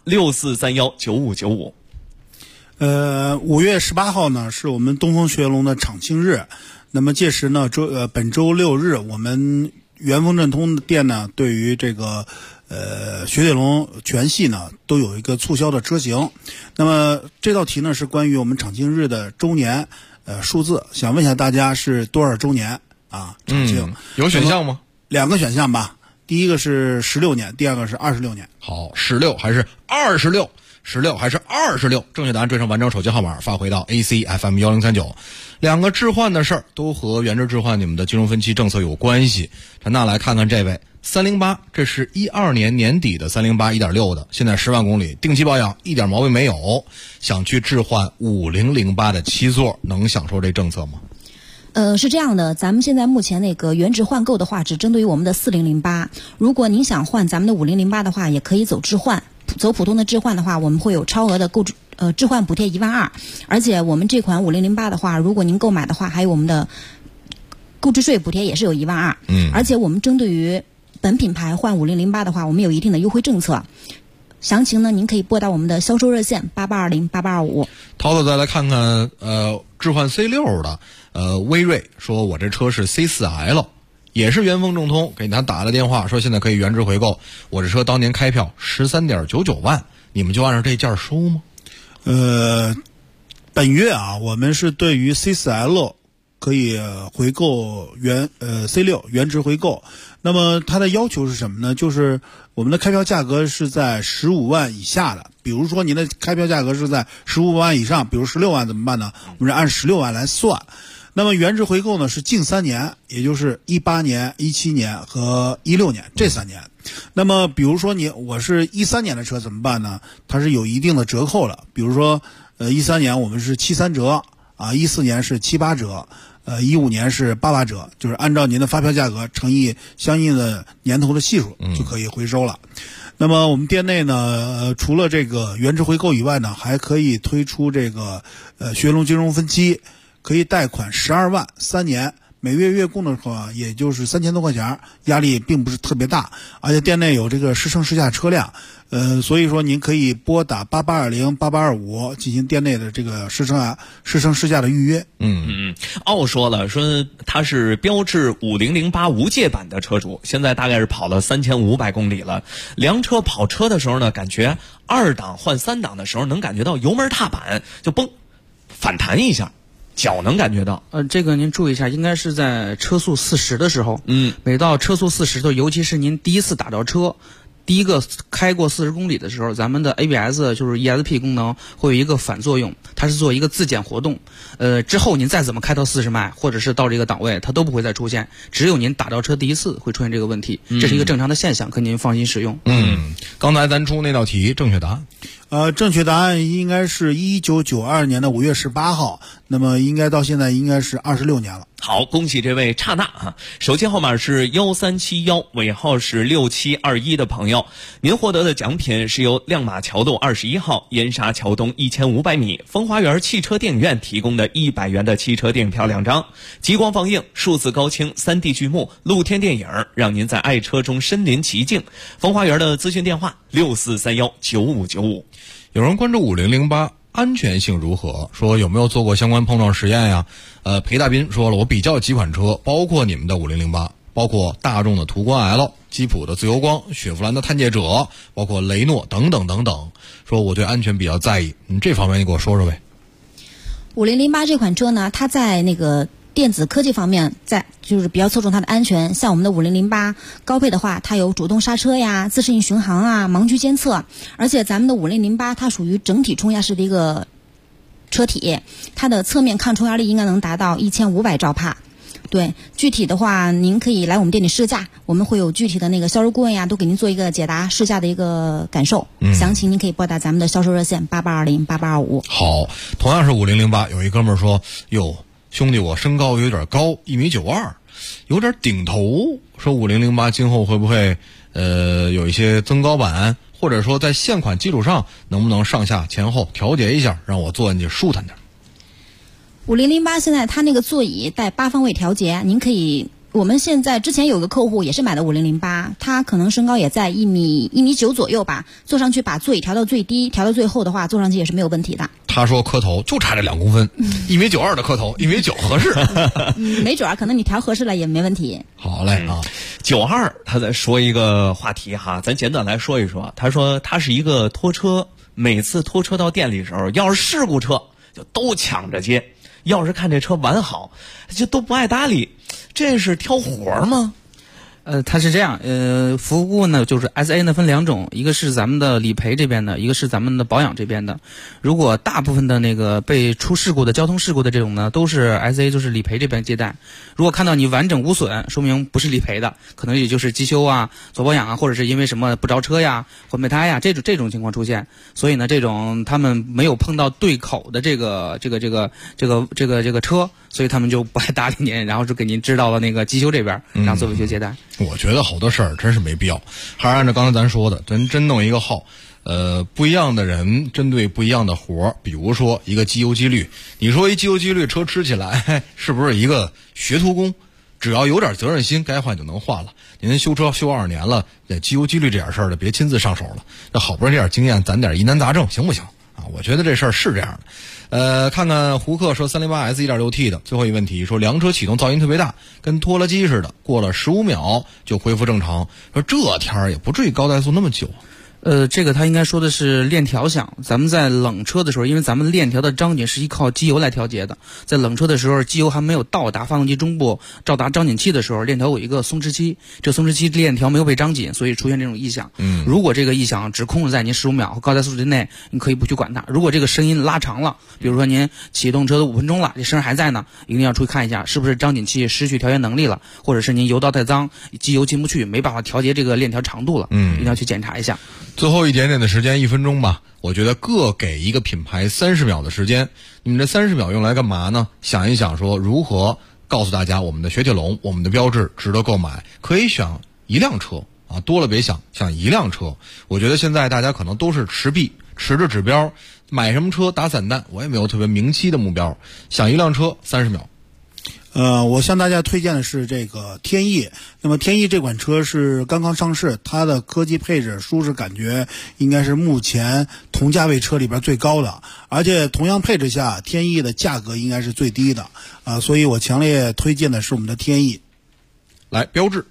64319595。
5月18号呢是我们东风雪铁龙的厂庆日，那么届时呢本周6日我们元丰正通店呢，对于这个雪铁龙全系呢都有一个促销的车型。那么这道题呢是关于我们厂庆日的周年数字，想问一下大家是多少周年啊？厂庆
有选项吗
？2个选项吧，第一个是16年，第二个是26年。
好，16还是26？16还是26？正确答案缀上完整手机号码发回到 ACFM1039。2个置换的事儿都和原值置换你们的金融分期政策有关系。那来看看这位308，这是12年年底的308 1.6 的，现在10万公里，定期保养，一点毛病没有，想去置换5008的7座，能享受这政策吗？
是这样的，咱们现在目前那个原值换购的话，只针对于我们的4008。如果您想换咱们的5008的话，也可以走置换。走普通的置换的话，我们会有超额的置换补贴12000，而且我们这款5008的话，如果您购买的话，还有我们的购置税补贴也是有12000。而且我们针对于本品牌换5008的话，我们有一定的优惠政策。详情呢，您可以拨打我们的销售热线88208825。
涛涛再来看看置换 C6 的威瑞说，我这车是 C4L。也是元丰正通给他打了电话，说现在可以原值回购，我这车当年开票13.99万，你们就按照这价收吗？
本月啊，我们是对于 C4L 可以回购C6 原值回购。那么它的要求是什么呢？就是我们的开票价格是在15万以下的，比如说您的开票价格是在15万以上，比如16万怎么办呢？我们是按16万来算。 那么原值回购呢是近3年，也就是18年、17年和16年这3年。那么比如说我是13年的车怎么办呢？它是有一定的折扣了，比如说13年我们是73折啊，14年是78折。15年是88折，就是按照您的发票价格乘以相应的年头的系数就可以回收了。那么我们店内呢，除了这个原值回购以外呢，还可以推出这个学龙金融分期，可以贷款12万3年，每月月供的话也就是3000多块钱，压力并不是特别大，而且店内有这个试乘试驾车辆。所以说您可以拨打8820、8825进行店内的这个试乘试驾的预约。
说了，说他是标致5008无界版的车主，现在大概是跑了3500公里了。量车跑车的时候呢，感觉2档换3档的时候，能感觉到油门踏板就嘣反弹一下。脚能感觉到，
这个您注意一下，应该是在车速40的时候，每到车速40的，尤其是您第一次打着车，第一个开过40公里的时候，咱们的 ABS 就是 ESP 功能会有一个反作用，它是做一个自检活动。之后您再怎么开到40迈，或者是到这个档位，它都不会再出现，只有您打着车第一次会出现这个问题，这是一个正常的现象，可您放心使用。
刚才咱出那道题，正确答案。
正确答案应该是1992年的5月18号，那么应该到现在应该是26年了。
好，恭喜这位刹那啊！手机号码是1371，尾号是6721的朋友，您获得的奖品是由亮马桥路21号、燕莎桥东1500米风花园汽车电影院提供的100元的汽车电影票2张，极光放映、数字高清、3D 剧目、露天电影，让您在爱车中身临其境。风花园的咨询电话64319595。
有人关注5008安全性如何，说有没有做过相关碰撞实验呀？裴大斌说了，我比较几款车，包括你们的5008，包括大众的途观 L、吉普的自由光、雪佛兰的探界者，包括雷诺等等等等，说我对安全比较在意。这方面你给我说说呗。
5008这款车呢，它在那个电子科技方面就是比较侧重它的安全，像我们的5008高配的话，它有主动刹车呀、自适应巡航啊、盲区监测，而且咱们的5008它属于整体冲压式的一个车体，它的侧面抗冲压力应该能达到1500兆帕。对，具体的话您可以来我们店里试驾，我们会有具体的那个销售顾问呀，都给您做一个解答试驾的一个感受。详情您可以拨打咱们的销售热线8820、8825。
好，同样是5008，有一哥们儿说，哟，兄弟，我身高有点高，1.92米，有点顶头，说5008今后会不会有一些增高版，或者说在现款基础上能不能上下前后调节一下，让我坐进去舒坦点。
5008现在它那个座椅带8方位调节，您可以，我们现在之前有个客户也是买的5008，他可能身高也在1.9米左右吧，坐上去把座椅调到最低，调到最后的话，坐上去也是没有问题的。
他说磕头就差这2公分，1.92米的磕头，1.9米合适。
没准可能你调合适了也没问题。
好嘞啊
，92他再说一个话题哈，咱简短来说一说。他说他是一个拖车，每次拖车到店里的时候，要是事故车就都抢着接。要是看这车完好，就都不爱搭理，这是挑活吗？
它是这样，服务顾问呢，就是 SA 呢分2种，一个是咱们的理赔这边的，一个是咱们的保养这边的。如果大部分的那个被出事故的交通事故的这种呢，都是 SA 就是理赔这边接待。如果看到你完整无损，说明不是理赔的，可能也就是机修啊、做保养啊，或者是因为什么不着车呀、换备胎呀这种情况出现。所以呢，这种他们没有碰到对口的这个车，所以他们就不爱搭理您，然后就给您知道了那个机修这边，然后做维修接待。
我觉得好多事儿真是没必要，还是按照刚才咱说的，咱真弄一个号，不一样的人针对不一样的活儿。比如说一个机油机滤，你说一机油机滤车吃起来是不是一个学徒工？只要有点责任心，该换就能换了。您修车修20年了，机油机滤这点事儿的别亲自上手了，这好不容易这点经验，咱点疑难杂症行不行啊？我觉得这事儿是这样的。看看胡克说 308S 1.6T 的最后一问题，说凉车启动噪音特别大，跟拖拉机似的，过了15秒就恢复正常。说这天儿也不至于高怠速那么久。
这个他应该说的是链条响。咱们在冷车的时候，因为咱们链条的张紧是依靠机油来调节的，在冷车的时候，机油还没有到达发动机中部到达张紧器的时候，链条有一个松弛期，这松弛期链条没有被张紧，所以出现这种异响。如果这个异响只控制在您15秒和高怠速之内，你可以不去管它。如果这个声音拉长了，比如说您启动车都5分钟了，这声还在呢，一定要注意看一下是不是张紧器失去调节能力了，或者是您油道太脏，机油进不去，没办法调节这个链条长度了。一定要去检查一下。
最后一点点的时间，1分钟吧，我觉得各给一个品牌30秒的时间。你们这30秒用来干嘛呢？想一想说如何告诉大家我们的雪铁龙、我们的标致值得购买，可以选一辆车啊，多了别想一辆车。我觉得现在大家可能都是持币，持着指标，买什么车打散弹，我也没有特别明晰的目标，想一辆车30秒。
我向大家推荐的是这个天翼。那么天翼这款车是刚刚上市，它的科技配置、舒适感觉应该是目前同价位车里边最高的，而且同样配置下，天翼的价格应该是最低的所以我强烈推荐的是我们的天翼。
来，标致。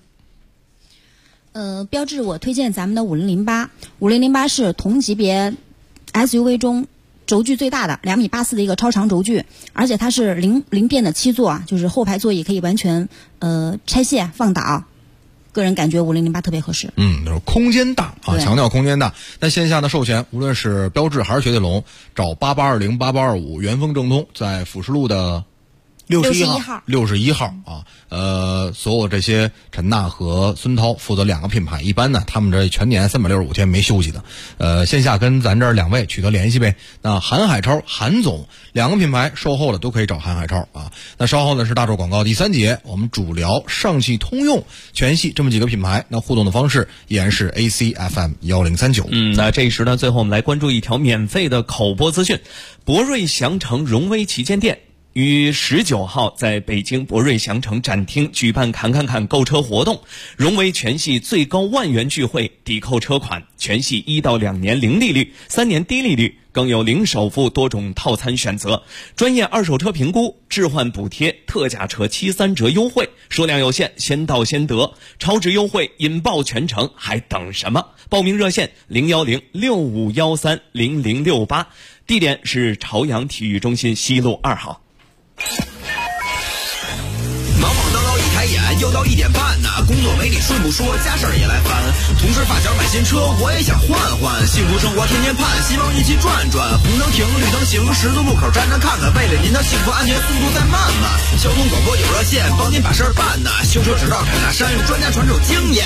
标致我推荐咱们的5008是同级别 SUV 中轴距最大的2.84米的一个超长轴距，而且它是零变的7座就是后排座椅可以完全拆卸放倒，个人感觉5008特别合适。
就是空间大强调空间大。但线下的售前，无论是标致还是雪铁龙，找8820、8825元丰正通，在辅石路的61号所有这些陈娜和孙涛负责2个品牌，一般呢他们这全年365天没休息的。线下跟咱这儿2位取得联系呗。那韩海超韩总2个品牌售后了都可以找韩海超那稍后呢是大众广告第3节，我们主聊上汽通用、全系这么几个品牌。那互动的方式依然是 ACFM 1039。
那这时呢，最后我们来关注一条免费的口播资讯：博瑞祥城荣威旗舰店于19号在北京博瑞祥城展厅举办侃购车活动，荣威全系最高万元钜惠抵扣车款，全系1到2年零利率，3年低利率，更有零首付多种套餐选择，专业二手车评估，置换补贴，特价车73折优惠，数量有限，先到先得，超值优惠引爆全城，还等什么？报名热线010-6513-0068，地点是朝阳体育中心西路2号。
忙忙叨叨一抬眼，又到1点半呢，工作没你顺不说，家事儿也来烦。同事发小买新车，我也想换换，幸福生活天天盼，希望一起转转。红灯停，绿灯行，十字路口站站看看，为了您的幸福安全，速度再慢慢。交通广播有热线，帮您把事儿办呢。修车指导凯大山，专家传授经验。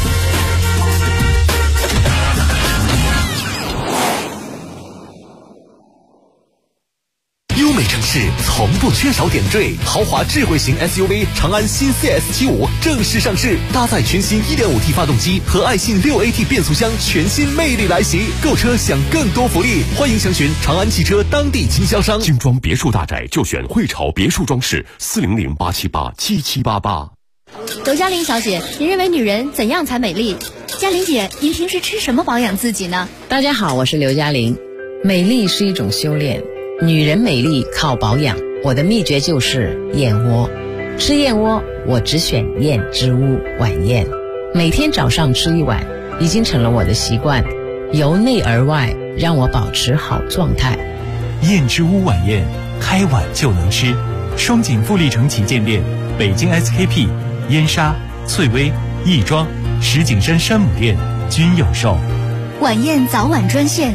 优美城市从不缺少点缀，豪华智慧型 SUV 长安新 CS75 正式上市，搭载全新 1.5T 发动机和爱信 6AT 变速箱，全新魅力来袭。购车享更多福利，欢迎详询长安汽车当地经销商。
精装别墅大宅就选汇潮别墅装饰，400-878-7788。
刘嘉玲小姐，您认为女人怎样才美丽？嘉玲姐，您平时吃什么保养自己呢？
大家好，我是刘嘉玲。美丽是一种修炼，女人美丽靠保养，我的秘诀就是燕窝。吃燕窝，我只选燕之屋晚宴，每天早上吃1碗，已经成了我的习惯，由内而外让我保持好状态。
燕之屋晚宴，开碗就能吃。双井富力城旗舰店、北京 SKP、燕莎、翠微、亦庄、石景山山姆店均有售。
晚宴早晚专线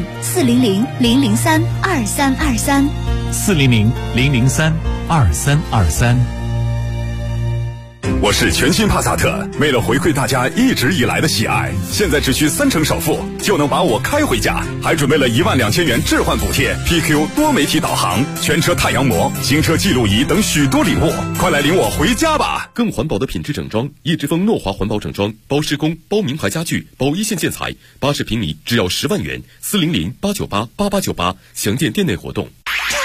400-003-2323
400-003-2323。
我是全新帕萨特，为了回馈大家一直以来的喜爱，现在只需30%首付就能把我开回家，还准备了12000元置换补贴、PQ 多媒体导航、全车太阳膜、行车记录仪等许多礼物，快来领我回家吧！
更环保的品质整装，叶之峰诺华环保整装，包施工、包名牌家具、包一线建材，80平米只要10万元，400-898-8898，详见店内活动。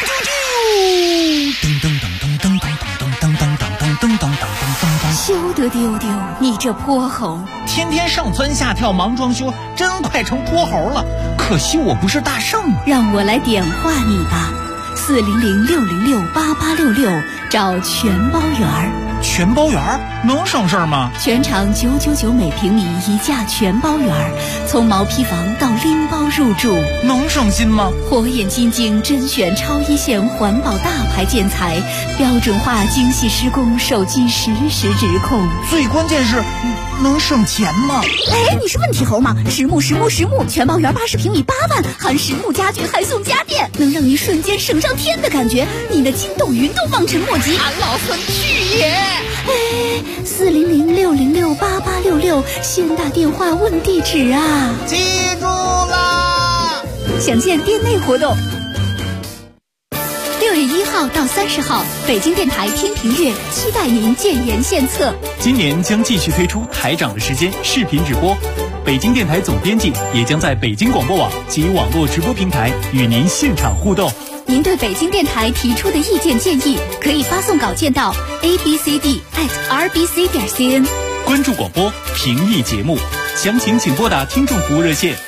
休得丢丢，你这泼猴！
天天上蹿下跳忙装修，真快成泼猴了。可惜我不是大圣，
让我来点化你吧。400-606-8866，找全包圆儿。
全包圆能省事儿吗？
全场999每平米一价全包圆，从毛坯房到拎包入住，
能省心吗？
火眼金睛甄选超一线环保大牌建材，标准化精细施工，手机实时指控。
最关键是能省钱吗？
哎，你是问题猴吗？实木全包圆80平米8万，含实木家具还送家电，能让你瞬间省上天的感觉，你的筋斗云都望尘莫及。
俺老孙去也！
哎，400-606-8866，先打电话问地址啊！
记住啦！
详见店内活动。6月1号到30号，北京电台听评月，期待您建言献策。
今年将继续推出台长的时间视频直播，北京电台总编辑也将在北京广播网及网络直播平台与您现场互动。
您对北京电台提出的意见建议，可以发送稿件到 abcd@rbc.cn。
关注广播，评议节目，详情请拨打听众服务热线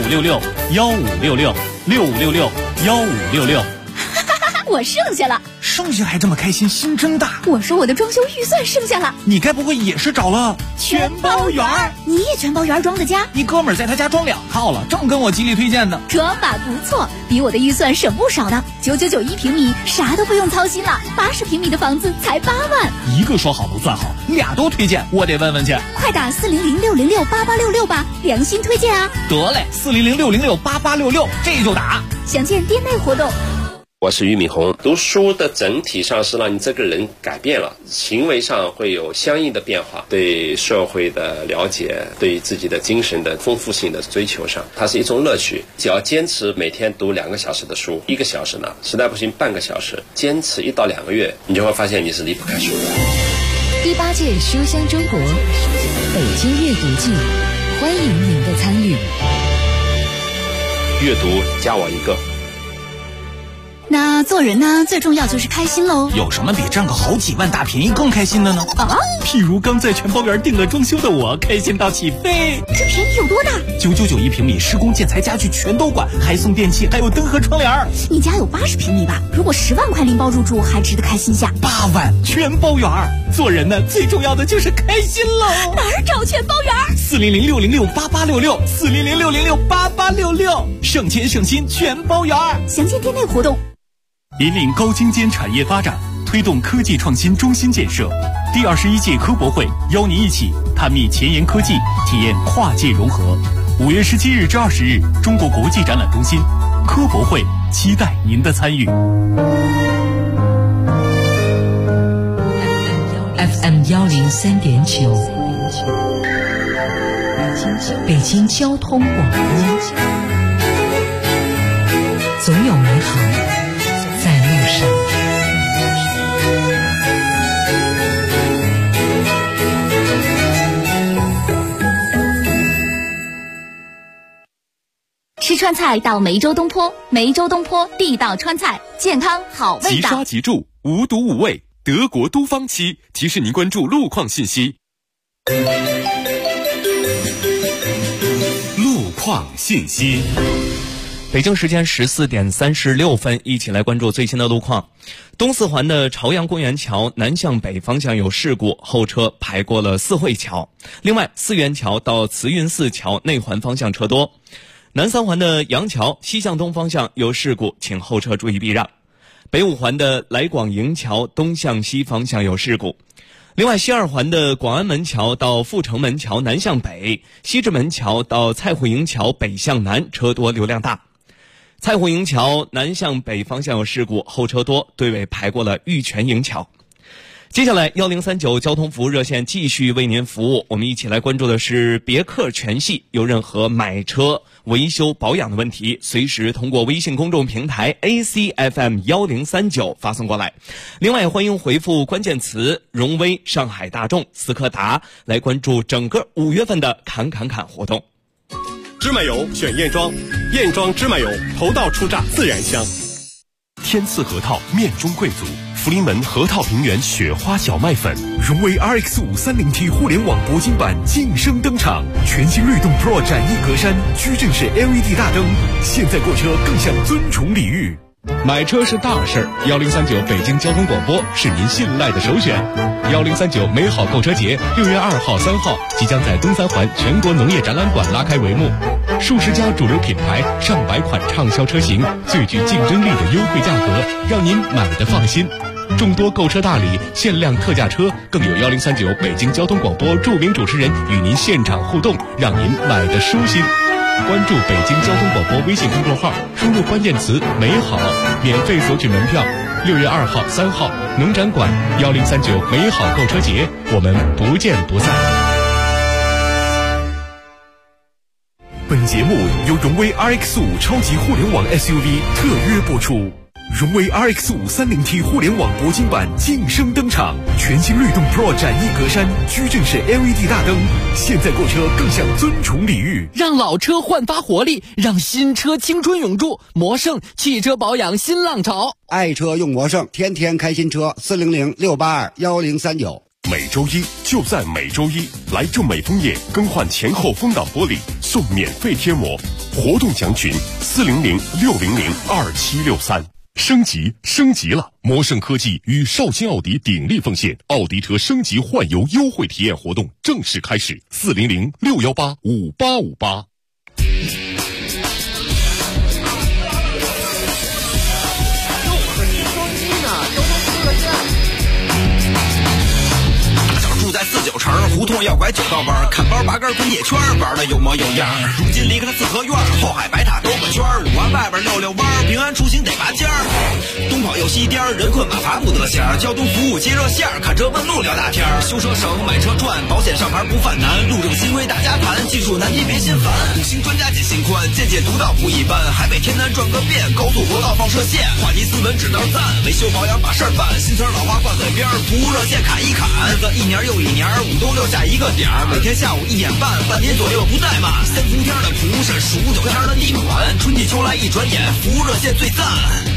6566-1566，6566-1566。
我剩下了，
剩下还这么开心，心真大。
我说我的装修预算剩下了，
你该不会也是找了
全包圆？你也全包圆装的家？
你哥们儿在他家装2套了，正跟我极力推荐呢。
可法不错，比我的预算省不少呢。9991平米，啥都不用操心了。80平米的房子才8万。
一个说好不算好，俩都推荐，我得问问去。
快打400-606-8866吧，良心推荐啊！
得嘞，400-606-8866，这就打。
详见店内活动。
我是俞敏洪。读书的整体上是让你这个人改变了，行为上会有相应的变化，对社会的了解，对自己的精神的丰富性的追求上，它是一种乐趣。只要坚持每天读2个小时的书，1个小时呢，实在不行半个小时，坚持1到2个月，你就会发现你是离不开书的。
第8届书香中国北京阅读季，欢迎您的参与。
阅读加我1个。
那做人呢，最重要就是开心喽。
有什么比占个好几万大便宜更开心的呢？
譬如刚在全包圆定了装修的我，开心到起飞。
这便宜有多大
？9991平米，施工建材家具全都管，还送电器，还有灯和窗帘。
你家有80平米吧？如果10万块拎包入住，还值得开心下。
8万全包圆。
做人呢，最重要的就是开心喽。
哪儿找全包圆
？400-606-8866，400-606-8866，省钱省心全包圆。
详见店内活动。
引领高精尖产业发展，推动科技创新中心建设。第21届科博会邀您一起探秘前沿科技，体验跨界融合。5月17日至20日，中国国际展览中心科博会，期待您的参与。
FM 103.9，北京交通广播，总有美好在路上。
吃川菜到梅州东坡，梅州东坡地道川菜，健康好味道。
即刷即住，无毒无味，德国都方漆提示您关注路况信息。路况信息。
北京时间14点36分，一起来关注最新的路况。东四环的朝阳公园桥南向北方向有事故，后车排过了四惠桥。另外，四元桥到慈云寺桥内环方向车多。南三环的杨桥西向东方向有事故，请后车注意避让。北五环的来广营桥东向西方向有事故。另外，西二环的广安门桥到阜成门桥南向北，西直门桥到蔡户营桥北向南车多流量大。蔡户营桥南向北方向有事故，后车多，队尾排过了玉泉营桥。接下来1039交通服务热线继续为您服务，我们一起来关注的是别克全系，有任何买车维修保养的问题，随时通过微信公众平台 ACFM1039 发送过来。另外，欢迎回复关键词荣威、上海大众、斯柯达来关注整个5月份的侃活动。
芝麻油选燕庄，燕庄芝麻油头道初榨自然香。
天赐核桃面中贵族，福临门核桃平原雪花小麦粉，
荣威 RX530T 互联网铂金版晋升登场，全新律动 Pro 展翼格栅，矩阵式 LED 大灯，现在购车更享尊崇礼遇。 买车是大事儿，1039北京交通广播是您信赖的首选。1039美好购车节6月2号、3号即将在东三环全国农业展览馆拉开帷幕，数十家主流品牌、上百款畅销车型，最具竞争力的优惠价格，让您买得放心。众多购车大礼、限量特价车，更有1039北京交通广播著名主持人与您现场互动，让您买得舒心。关注北京交通广播微信公众号，输入关键词“美好”，免费索取门票。6月2号、3号，农展馆1039美好购车节，我们不见不散。本节目由荣威 RX5 超级互联网 SUV 特约播出。荣威 RX5 30T 互联网铂金版晋升登场，全新律动 Pro 展翼格栅，矩阵式 LED 大灯，现在购车更享尊崇礼遇，
让老车焕发活力，让新车青春永驻。魔胜汽车保养新浪潮，
爱车用魔胜，天天开新车，400-682-1039。
每周一就在每周一，来正美枫叶更换前后风挡玻璃送免费贴膜，活动详询400-600-2763。升级了！魔胜科技与绍兴奥迪鼎力奉献奥迪车升级换油优惠体验活动正式开始，400-618-5858。
住在49城，胡同要拐9道弯，看包拔根滚铁圈，玩的有模有样。如今离开了四合院，后海白塔兜个圈，5环外边溜溜弯，平安出行得拔尖儿。东跑又西颠，人困马乏不得闲，交通服务接热线，看车问路聊大天。修车省，买车赚，保险上牌不犯难，路政新规大家谈，技术难题别心烦。5星专家解心宽，见解独到不一般，海北天南转个遍，高速国道放射线，话题斯文指导赞，维修保养把事儿办，新词老话挂嘴边，服务热线砍一砍，日子一年又一年，5都6下一个点儿，每天下午1点半，半年左右不怠慢。3伏天的蒲是数9天的地暖，春季秋来一转眼，服务热线最赞。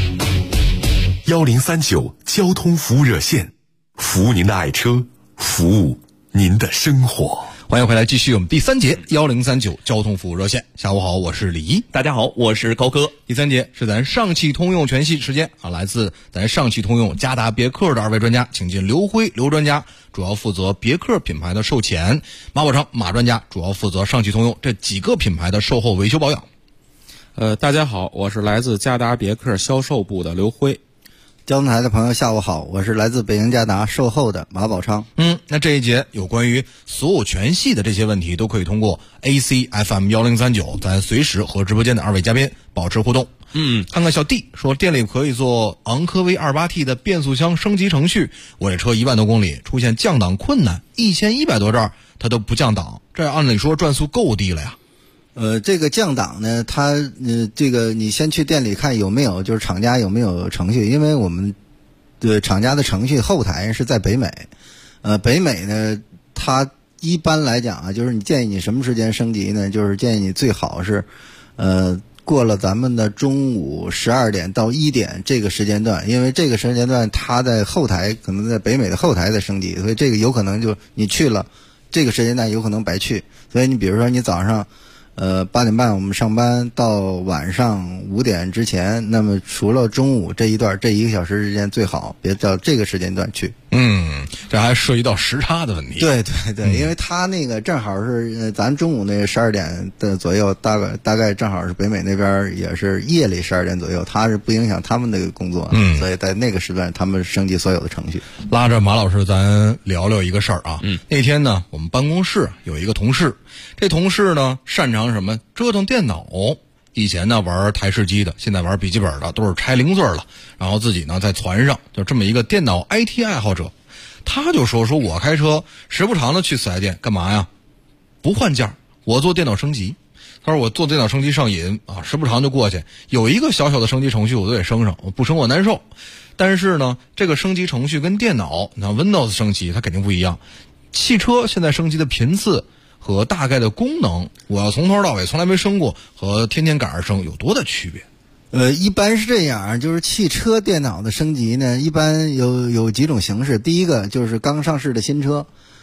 1039交通服务热线，服务您的爱车，服务您的生活。
欢迎回来，继续我们第3节1039交通服务热线。下午好，我是李一。
大家好，我是高哥。
第3节是咱上汽通用全系时间啊，来自咱上汽通用嘉达别克的2位专家，请进刘辉刘专家，主要负责别克品牌的售前；马宝昌马专家主要负责上汽通用这几个品牌的售后维修保养。
大家好，我是来自嘉达别克销售部的刘辉。
交通台的朋友下午好，我是来自北京嘉达售后的马宝昌。
那这一节有关于所有全系的这些问题，都可以通过 AC FM 1039咱随时和直播间的2位嘉宾保持互动。看看小弟说，店里可以做昂科威 28T 的变速箱升级程序，我这车1万多公里出现降档困难，1100多兆它都不降档，这按理说转速够低了呀。
这个降档呢，它这个你先去店里看有没有，就是厂家有没有程序，因为我们厂家的程序后台是在北美，北美呢，它一般来讲啊，就是你建议你什么时间升级呢？就是建议你最好是过了咱们的中午12点到1点这个时间段，因为这个时间段它在后台可能在北美的后台在升级，所以这个有可能就你去了这个时间段有可能白去，所以你比如说你早上8点半我们上班到晚上5点之前，那么除了中午这一段这1个小时之间最好别到这个时间段去。
这还涉及到时差的问题。
对，因为他那个正好是咱中午那12点的左右，大概正好是北美那边也是夜里12点左右，他是不影响他们那个工作，所以在那个时段他们升级所有的程序。
拉着马老师咱聊聊一个事儿啊。那天呢，我们办公室有一个同事，这同事呢擅长什么？折腾电脑。以前呢玩台式机的，现在玩笔记本的，都是拆零碎了，然后自己呢在团上，就这么一个电脑 IT 爱好者。他就说我开车时不常的去4 S 店干嘛呀？不换件，我做电脑升级。他说我做电脑升级上瘾啊，时不常就过去，有一个小小的升级程序我都得升上，我不升我难受。但是呢，这个升级程序跟电脑，那 Windows 升级它肯定不一样。汽车现在升级的频次和大概的功能，我要从头到尾从来没升过，和天天赶着升有多大区别？
一般是这样，就是汽车电脑的升级呢，一般有几种形式。第一个就是刚上市的新车，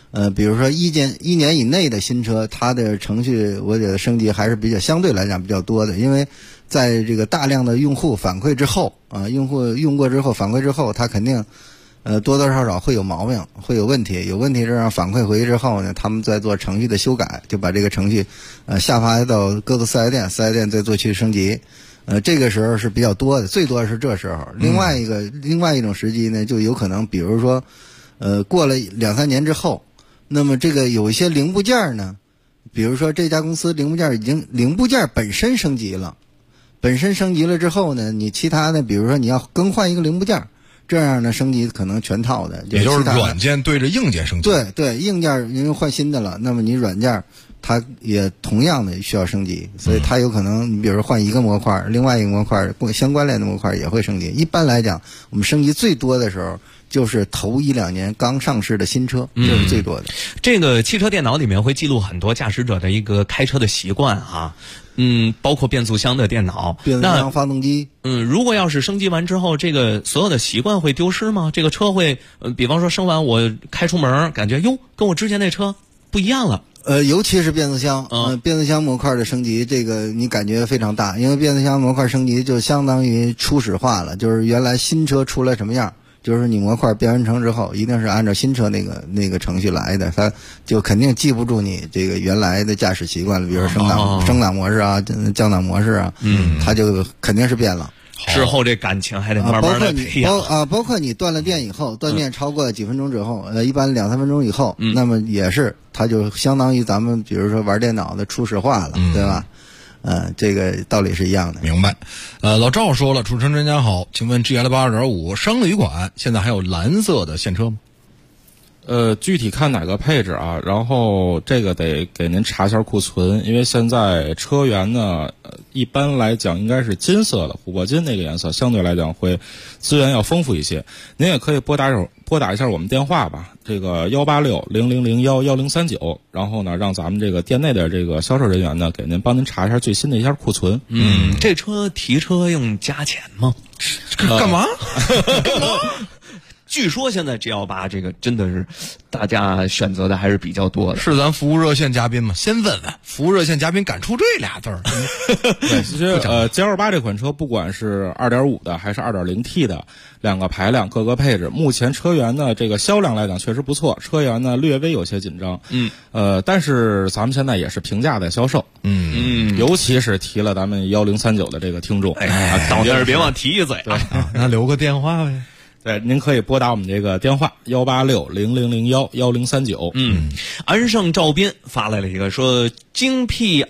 比如说一年以内的新车，它的程序我觉得升级还是比较相对来讲比较多的，因为在这个大量的用户反馈之后用户用过之后反馈之后，它肯定多多少少会有毛病，会有问题，有问题这样反馈回去之后呢，他们再做程序的修改，就把这个程序下发到各个四 S 店，4S 店再做去升级。这个时候是比较多的，最多是这时候。另外一种时机呢，就有可能，比如说，过了2-3年之后，那么这个有一些零部件呢，比如说这家公司零部件本身升级了，之后呢，你其他的，比如说你要更换一个零部件，这样的升级可能全套的，
也就是软件对着硬件升级。
对，硬件因为换新的了，那么你软件它也同样的需要升级，所以它有可能你比如说换一个模块，另外一个模块相关联的模块也会升级。一般来讲，我们升级最多的时候就是头1-2年刚上市的新车，这是最多的。
这个汽车电脑里面会记录很多驾驶者的一个开车的习惯啊，包括变速箱的电脑、
变速箱、发动机。
如果要是升级完之后，这个所有的习惯会丢失吗？这个车会，比方说升完我开出门，感觉跟我之前那车不一样了。
尤其是变速箱，变速箱模块的升级，这个你感觉非常大，因为变速箱模块升级就相当于初始化了，就是原来新车出来什么样，就是你模块变完成之后，一定是按照新车那个程序来的，它就肯定记不住你这个原来的驾驶习惯了，比如说升档模式啊、降档模式啊，它就肯定是变了。
之后这感情还得慢慢的培养
包括你断了电以后，断电超过几分钟之后，一般2-3分钟以后，那么也是它就相当于咱们比如说玩电脑的初始化了，对吧？这个道理是一样的。
明白。老赵说了，主持人专家好，请问 GL 82.5商旅款现在还有蓝色的现车吗？
具体看哪个配置啊，然后这个得给您查一下库存，因为现在车源呢，一般来讲应该是金色的，琥珀金那个颜色，相对来讲会资源要丰富一些。您也可以拨打一下我们电话吧，这个18600011039，然后呢，让咱们这个店内的这个销售人员呢，给您帮您查一下最新的一下库存。
这车提车用加钱吗？
干嘛？
据说现在 G18这个真的是大家选择的还是比较多的。
是咱服务热线嘉宾吗？先问问服务热线嘉宾敢出这俩字儿。
对，其实G28这款车不管是 2.5 的还是 2.0T 的两个排量各个配置，目前车源呢这个销量来讲确实不错，车源呢略微有些紧张。但是咱们现在也是平价在销售。尤其是提了咱们1039的这个听众，
到那儿别忘提一嘴啊。
那留个电话呗。
对，您可以拨打我们这个电话18600011039。
安盛赵斌发来了一个说京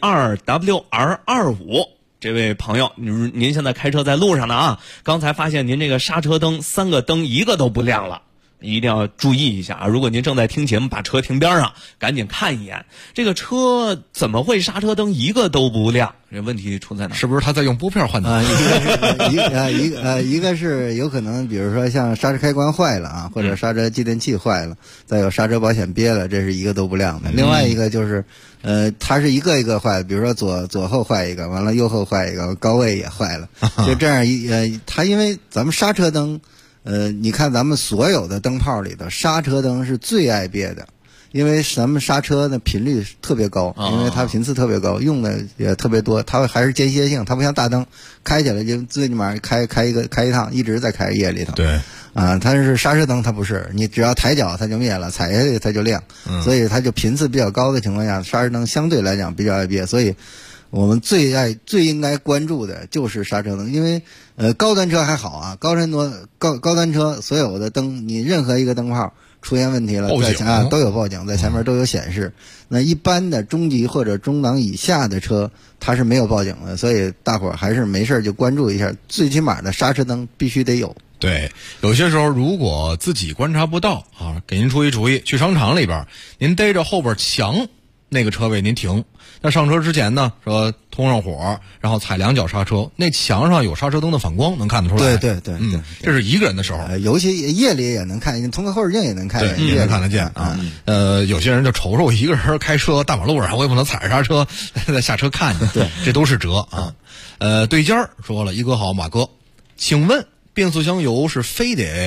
P2WR25，这位朋友，您现在开车在路上呢啊，刚才发现您这个刹车灯3个灯一个都不亮了。一定要注意一下啊！如果您正在听节目，把车停边上，赶紧看一眼，这个车怎么会刹车灯一个都不亮？这问题出在哪？
是不是他在用拨片换灯？
一个是有可能，比如说像刹车开关坏了啊，或者刹车继电器坏了，再有刹车保险憋了，这是一个都不亮的。另外一个就是，它是一个一个坏的，比如说左后坏一个，完了右后坏一个，高位也坏了，就这样它因为咱们刹车灯。你看咱们所有的灯泡里的刹车灯是最爱憋的，因为咱们刹车的频率特别高，因为它频次特别高，用的也特别多，它还是间歇性，它不像大灯开起来就最起码开一趟，一直在开夜里头。
对，
它是刹车灯，它不是，你只要抬脚它就灭了，踩下去它就亮，所以它就频次比较高的情况下，刹车灯相对来讲比较爱憋，所以我们最应该关注的就是刹车灯，因为高端车还好啊，高端车所有的灯，你任何一个灯泡出现问题了，都有报警，在前面都有显示。那一般的中级或者中档以下的车，它是没有报警的，所以大伙儿还是没事就关注一下，最起码的刹车灯必须得有。
对，有些时候如果自己观察不到啊，给您出一主意，去商场里边，您逮着后边墙那个车位您停。那上车之前呢，说通上火，然后踩2脚刹车，那墙上有刹车灯的反光，能看得出来。
对，
这是一个人的时候，
尤其夜里也能看见，通过后视镜也能看见，
也能看得见啊。有些人就瞅我一个人开车大马路上，我也不能踩着刹车再下车看见，
对，
这都是辙啊。对尖儿说了，一哥好，马哥，请问变速箱油是非得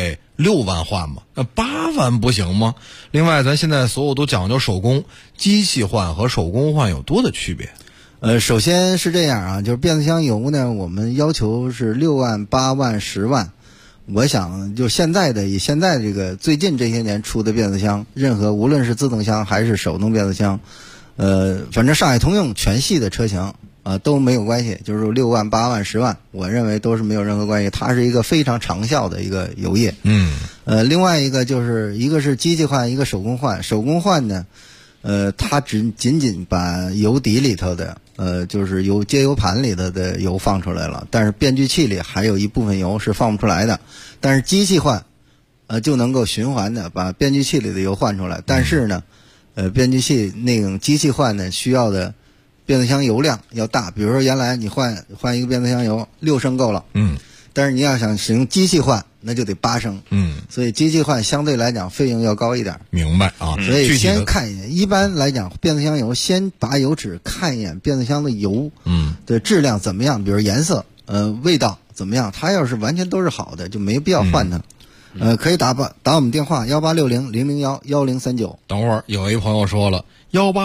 6万换吗？那8万不行吗？另外，咱现在所有都讲究手工，机器换和手工换有多大区别？
首先是这样啊，就是变速箱油呢，我们要求是6万、8万、10万。我想就以现在这个最近这些年出的变速箱，任何无论是自动箱还是手动变速箱，反正上海通用全系的车型都没有关系，就是6万、8万、10万，我认为都是没有任何关系。它是一个非常长效的一个油液。另外一个就是一个是机器换，一个手工换。手工换呢，它仅仅把油底里头的就是接油盘里头的油放出来了，但是变矩器里还有一部分油是放不出来的。但是机器换就能够循环的把变矩器里的油换出来。但是呢变矩器那种机器换呢需要的变速箱油量要大，比如说原来你换一个变速箱油6升够了，但是你要想使用机器换那就得8升，所以机器换相对来讲费用要高一点。
明白啊？
所以先看一眼，一般来讲变速箱油先把油尺看一眼变速箱的油的质量怎么样，比如颜色味道怎么样，它要是完全都是好的就没必要换它。可以打我们电话1860-001-1039。
等会儿有一朋友说了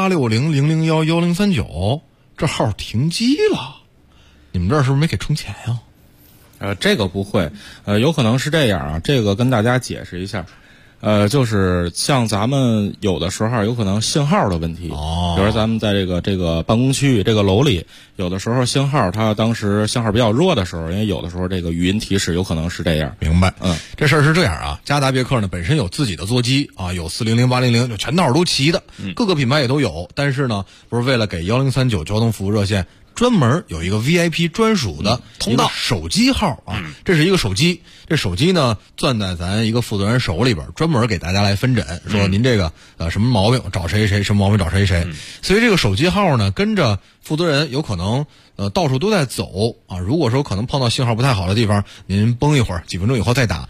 1860-001-1039，这号停机了，你们这儿是不是没给充钱呀？
这个不会，有可能是这样啊，这个跟大家解释一下。就是像咱们有的时候有可能信号的问题，比如咱们在这个办公区域这个楼里，有的时候信号它当时信号比较弱的时候，因为有的时候这个语音提示有可能是这样。
明白。这事儿是这样啊，嘉达别克呢本身有自己的座机啊，有400、800，就全套都齐的，各个品牌也都有。但是呢，不是为了给1039交通服务热线专门有一个 VIP 专属的通道手机号啊，这是一个手机，这手机呢攥在咱一个负责人手里边，专门给大家来分诊，说您这个什么毛病找谁谁，什么毛病找谁谁。所以这个手机号呢跟着负责人有可能到处都在走啊。如果说可能碰到信号不太好的地方，您绷一会儿，几分钟以后再打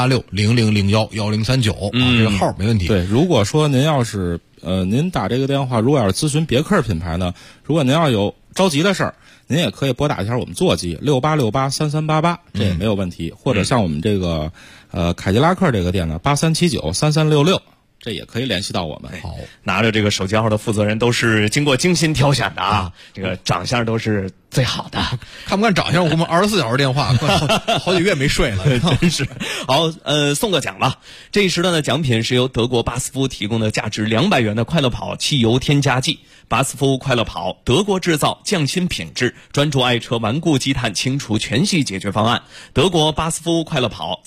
1860-001-1039啊，这个号没问题。
对，如果说您要是您打这个电话，如果要是咨询别克品牌呢，如果您要有着急的事儿，您也可以拨打一下我们座机68683388，这也没有问题。或者像我们这个凯迪拉克这个店呢，83793366，这也可以联系到我们。
好，拿着这个手机号的负责人都是经过精心挑选的啊，这个长相都是最好的。
看不看长相，我们24小时电话，好几月没睡了，
真是。好，送个奖吧。这一时段的奖品是由德国巴斯夫提供的价值200元的快乐跑汽油添加剂。巴斯夫快乐跑，德国制造，匠心品质，专注爱车顽固积碳清除全系解决方案。德国巴斯夫快乐跑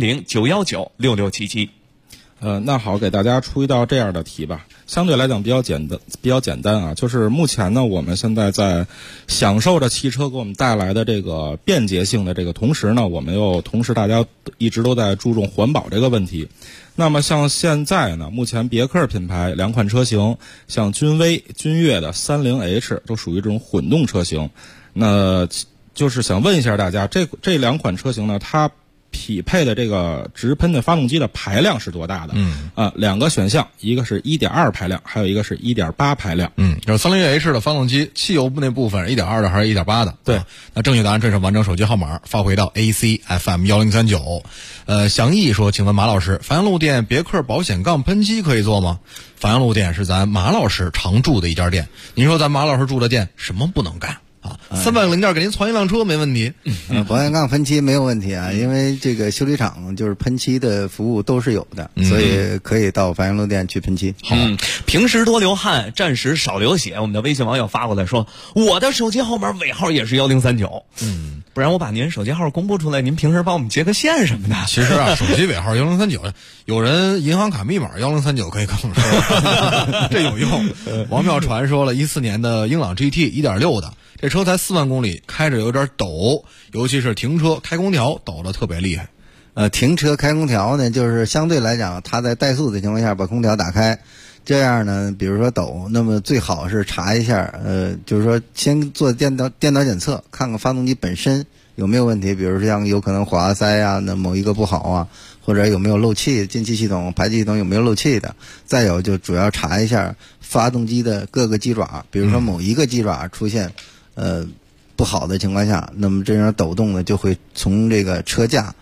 ，400-919-6677。
那好，给大家出一道这样的题吧，相对来讲比较简单啊。就是目前呢，我们现在在享受着汽车给我们带来的这个便捷性的这个同时呢，我们又同时大家一直都在注重环保这个问题。那么像现在呢，目前别克品牌2款车型，像君威、君越的30H 都属于这种混动车型。那就是想问一下大家，这2款车型呢，它匹配的这个直喷的发动机的排量是多大的？2个选项，一个是 1.2 排量，还有一个是 1.8 排量。
就是 30H 的发动机汽油那部分 1.2 的还是 1.8 的？
对。
那正确答案，这是完整手机号码发回到 ACFM1039。祥义说，请问马老师，樊阳路店别克保险杠喷漆可以做吗？樊阳路店是咱马老师常住的一家店，您说咱马老师住的店什么不能干？300个零件给您攒一辆车没问题。
保险杠喷漆没有问题啊，因为这个修理厂就是喷漆的服务都是有的，所以可以到樊阳路店去喷漆。
好，平时多流汗，战时少流血。我们的微信网友发过来说，我的手机号码尾号也是1039。不然我把您手机号公布出来，您平时帮我们接个线什么的。
其实啊，手机尾号1039，有人银行卡密码1039可以跟我们说，这有用。王妙传说了，14年的英朗 GT 1.6的。这车才4万公里，开着有点抖，尤其是停车开空调抖得特别厉害。
停车开空调呢，就是相对来讲，它在怠速的情况下把空调打开，这样呢，比如说抖，那么最好是查一下，就是说先做电脑检测，看看发动机本身有没有问题，比如说像有可能火花塞啊，那某一个不好啊，或者有没有漏气，进气系统、排气系统有没有漏气的。再有就主要查一下发动机的各个鸡爪，比如说某一个鸡爪出现不好的情况下，那么这样抖动呢就会从这个车架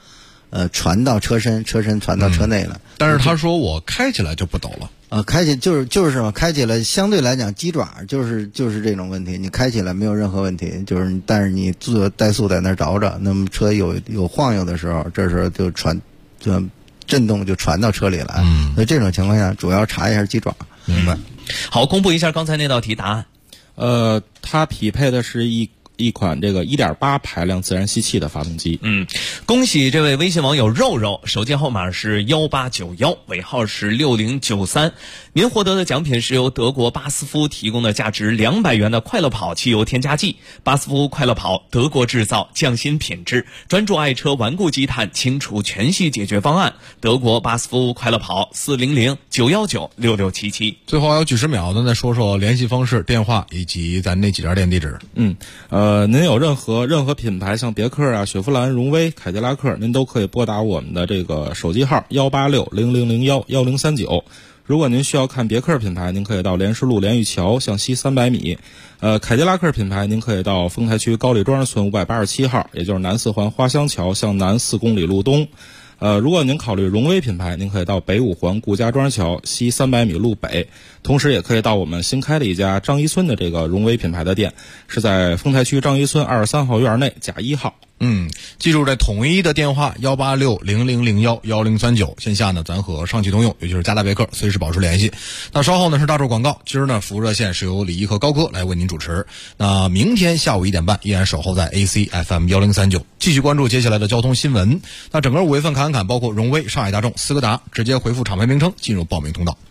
传到车身传到车内了。
但是他说我开起来就不抖了。
开起就是嘛，开起来相对来讲鸡爪就是这种问题，你开起来没有任何问题，但是你怠速在那儿着着，那么车有晃悠的时候，这时候就震动就传到车里来。所以这种情况下，主要查一下鸡爪。
明白。
好，公布一下刚才那道题答案。
它匹配的是一款这个 1.8 排量自然吸气的发动机。
恭喜这位微信网友肉肉，手机号码是1891，尾号是6093。您获得的奖品是由德国巴斯夫提供的价值200元的快乐跑汽油添加剂。巴斯夫快乐跑，德国制造，匠心品质，专注爱车顽固积碳清除全系解决方案。德国巴斯夫快乐跑400-919-6677。
最后还有几十秒，咱再说说联系方式、电话以及咱那几家店地址。
您有任何品牌，像别克啊、雪佛兰、荣威、凯迪拉克，您都可以拨打我们的这个手机号18600011039。如果您需要看别克品牌，您可以到莲石路莲玉桥向西300米。凯迪拉克品牌，您可以到丰台区高里庄村587号，也就是南四环花乡桥向南4公里路东。如果您考虑荣威品牌，您可以到北5环顾家庄桥西300米路北，同时也可以到我们新开的一家张一村的这个荣威品牌的店，是在丰台区张一村23号院内甲1号。
记住这统一的电话18600011039，线下呢咱和上汽通用，尤其是嘉达别克随时保持联系。那稍后呢是大众广告，今儿呢服务热线是由李一和高哥来为您主持。那明天下午1点半依然守候在 AC FM 1039，继续关注接下来的交通新闻。那整个5月份看，包括荣威、上海大众、斯柯达，直接回复厂牌名称进入报名通道。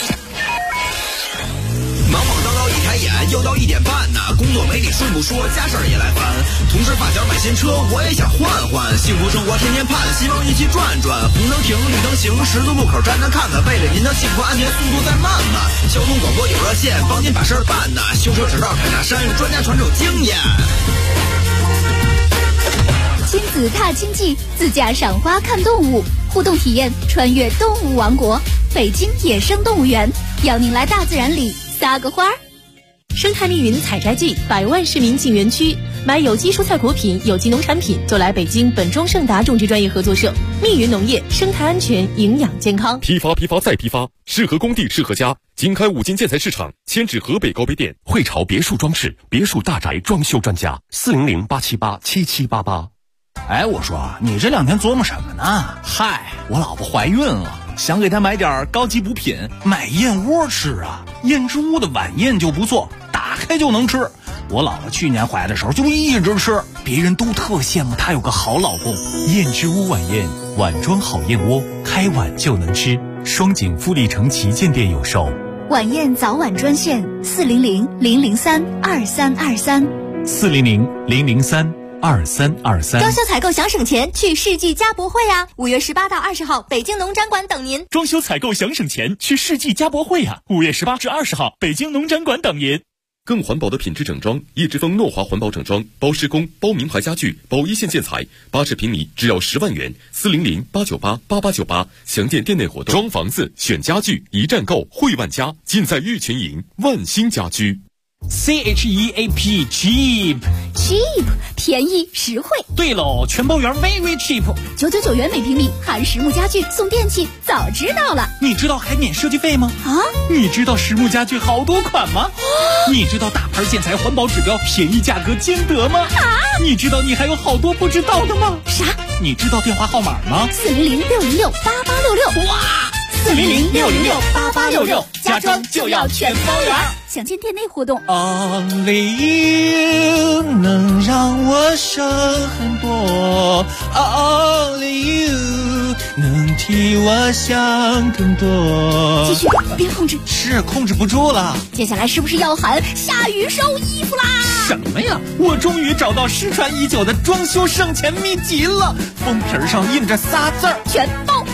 忙忙叨叨一开眼，又到1点半呢。工作没你顺不说，家事儿也来烦。同事发小买新车，我也想换换。幸福生活天天盼，希望一起转转。红灯停，绿灯行，十字路口站站看看。为了您的幸福安全，速度再慢慢。交通广播有热线，帮您把事儿办呢。修车指导开大山，专家传授经验。
亲子踏青记，自驾赏花看动物，互动体验穿越动物王国，北京野生动物园，邀您来大自然里撒个花儿。
生态密云采摘季，100万市民进园区，买有机蔬菜果品、有机农产品，就来北京本庄盛达种植专业合作社。密云农业，生态安全，营养健康。
批发再批发，适合工地，适合家。经开5金建材市场，迁至河北高碑店。
汇潮别墅装饰，别墅大宅装修专家，400-878-7788。
哎，我说你这2天琢磨什么呢？嗨，我老婆怀孕了，想给她买点高级补品，买燕窝吃啊。燕之屋的晚宴就不错，打开就能吃。我老婆去年怀的时候就一直吃，别人都特羡慕她有个好老公。
燕之屋晚宴，碗装好燕窝，开碗就能吃。双井富力城旗舰店有售。
晚宴早晚专线
400-003-2323，400-003-2323。
装修采购想省钱，去世纪家博会啊！5月18到20号，北京农展馆等您。
装修采购想省钱，去世纪家博会啊！5月18至20号，北京农展馆等您。
更环保的品质整装，一直风诺华环保整装，包施工，包名牌家具，包一线建材，80平米只要10万元，400-898-8898，详见店内活动。装房子选家具，一站购，汇万家，尽在玉群营，万兴家居。
CHEAP cheap
便宜实惠。
对喽，全包圆 very cheap，
999元每平米，含实木家具送电器，早知道了。
你知道还免设计费吗？你知道实木家具好多款吗？你知道大牌建材环保指标，便宜价格兼得吗？你知道你还有好多不知道的吗？
啥？
你知道电话号码吗
？400-606-8866。
哇！400-606-8866，家装就要全包圆。
详见店内活动。
Only you 能让我省很多 ，Only you 能替我想更多。
继续，别控制。
是控制不住了。
接下来是不是要喊下雨收衣服啦？
什么呀？我终于找到失传已久的装修省钱秘籍了，封皮上印着仨字儿：
全包。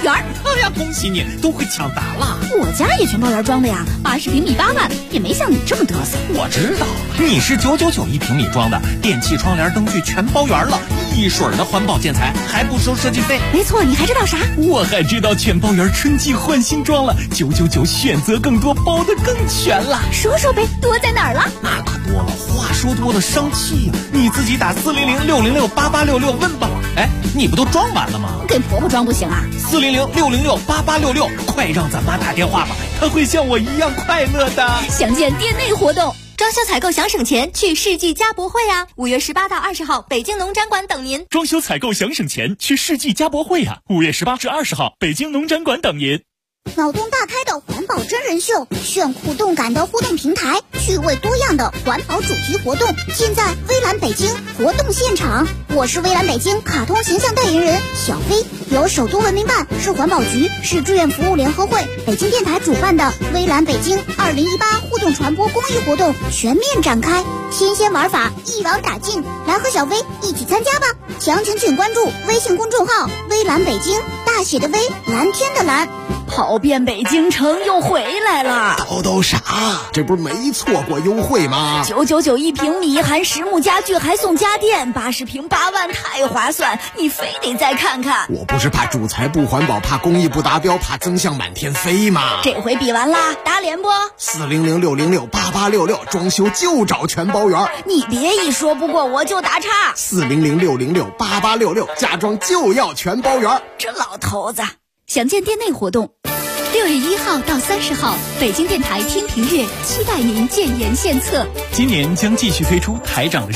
园。
哎呀，恭喜你，都会抢答了。
我家也全包园装的呀，80平米8万，也没像你这么嘚瑟。
我知道，你是999一平米装的，电器、窗帘、灯具全包圆了，一水儿的环保建材，还不收设计费。
没错，你还知道啥？
我还知道全包园春季换新装了，999选择更多，包得更全了。
说说呗，多在哪儿了？
那可多了，话说多了生气呀！你自己打400-606-8866问吧。哎，你不都装完了吗？
给婆婆装不行啊
？400-606-8866，快让咱妈打电话吧，她会像我一样快乐的。
详见店内活动。装修采购想省钱，去世纪家博会啊！5月18到20号，北京农展馆等您。
装修采购想省钱，去世纪家博会啊！5月18至20号，北京农展馆等您。
脑洞大开的环保真人秀，炫酷动感的互动平台，趣味多样的环保主题活动，现在微蓝北京活动现场。我是微蓝北京卡通形象代言人小飞，由首都文明办、市环保局、市志愿服务联合会、北京电台主办的微蓝北京2018互动传播公益活动全面展开，新鲜玩法一网打尽，来和小飞一起参加吧！详情请关注微信公众号微蓝北京，大写的微，蓝天的蓝。
跑遍北京城又回来了，
叨啥？这不是没错过优惠吗
？999一平米，含实木家具还送家电，80平8万，太划算！你非得再看看。
我不是怕主材不环保，怕工艺不达标，怕增项满天飞吗？
这回比完啦，打脸不
？400-606-8866，装修就找全包园。
你别一说不过我就打岔。
400-606-8866，家装就要全包园。
这老头子。详见店内活动，6月1号到30号，北京电台天平月期待您建言献策。
今年将继续推出台长的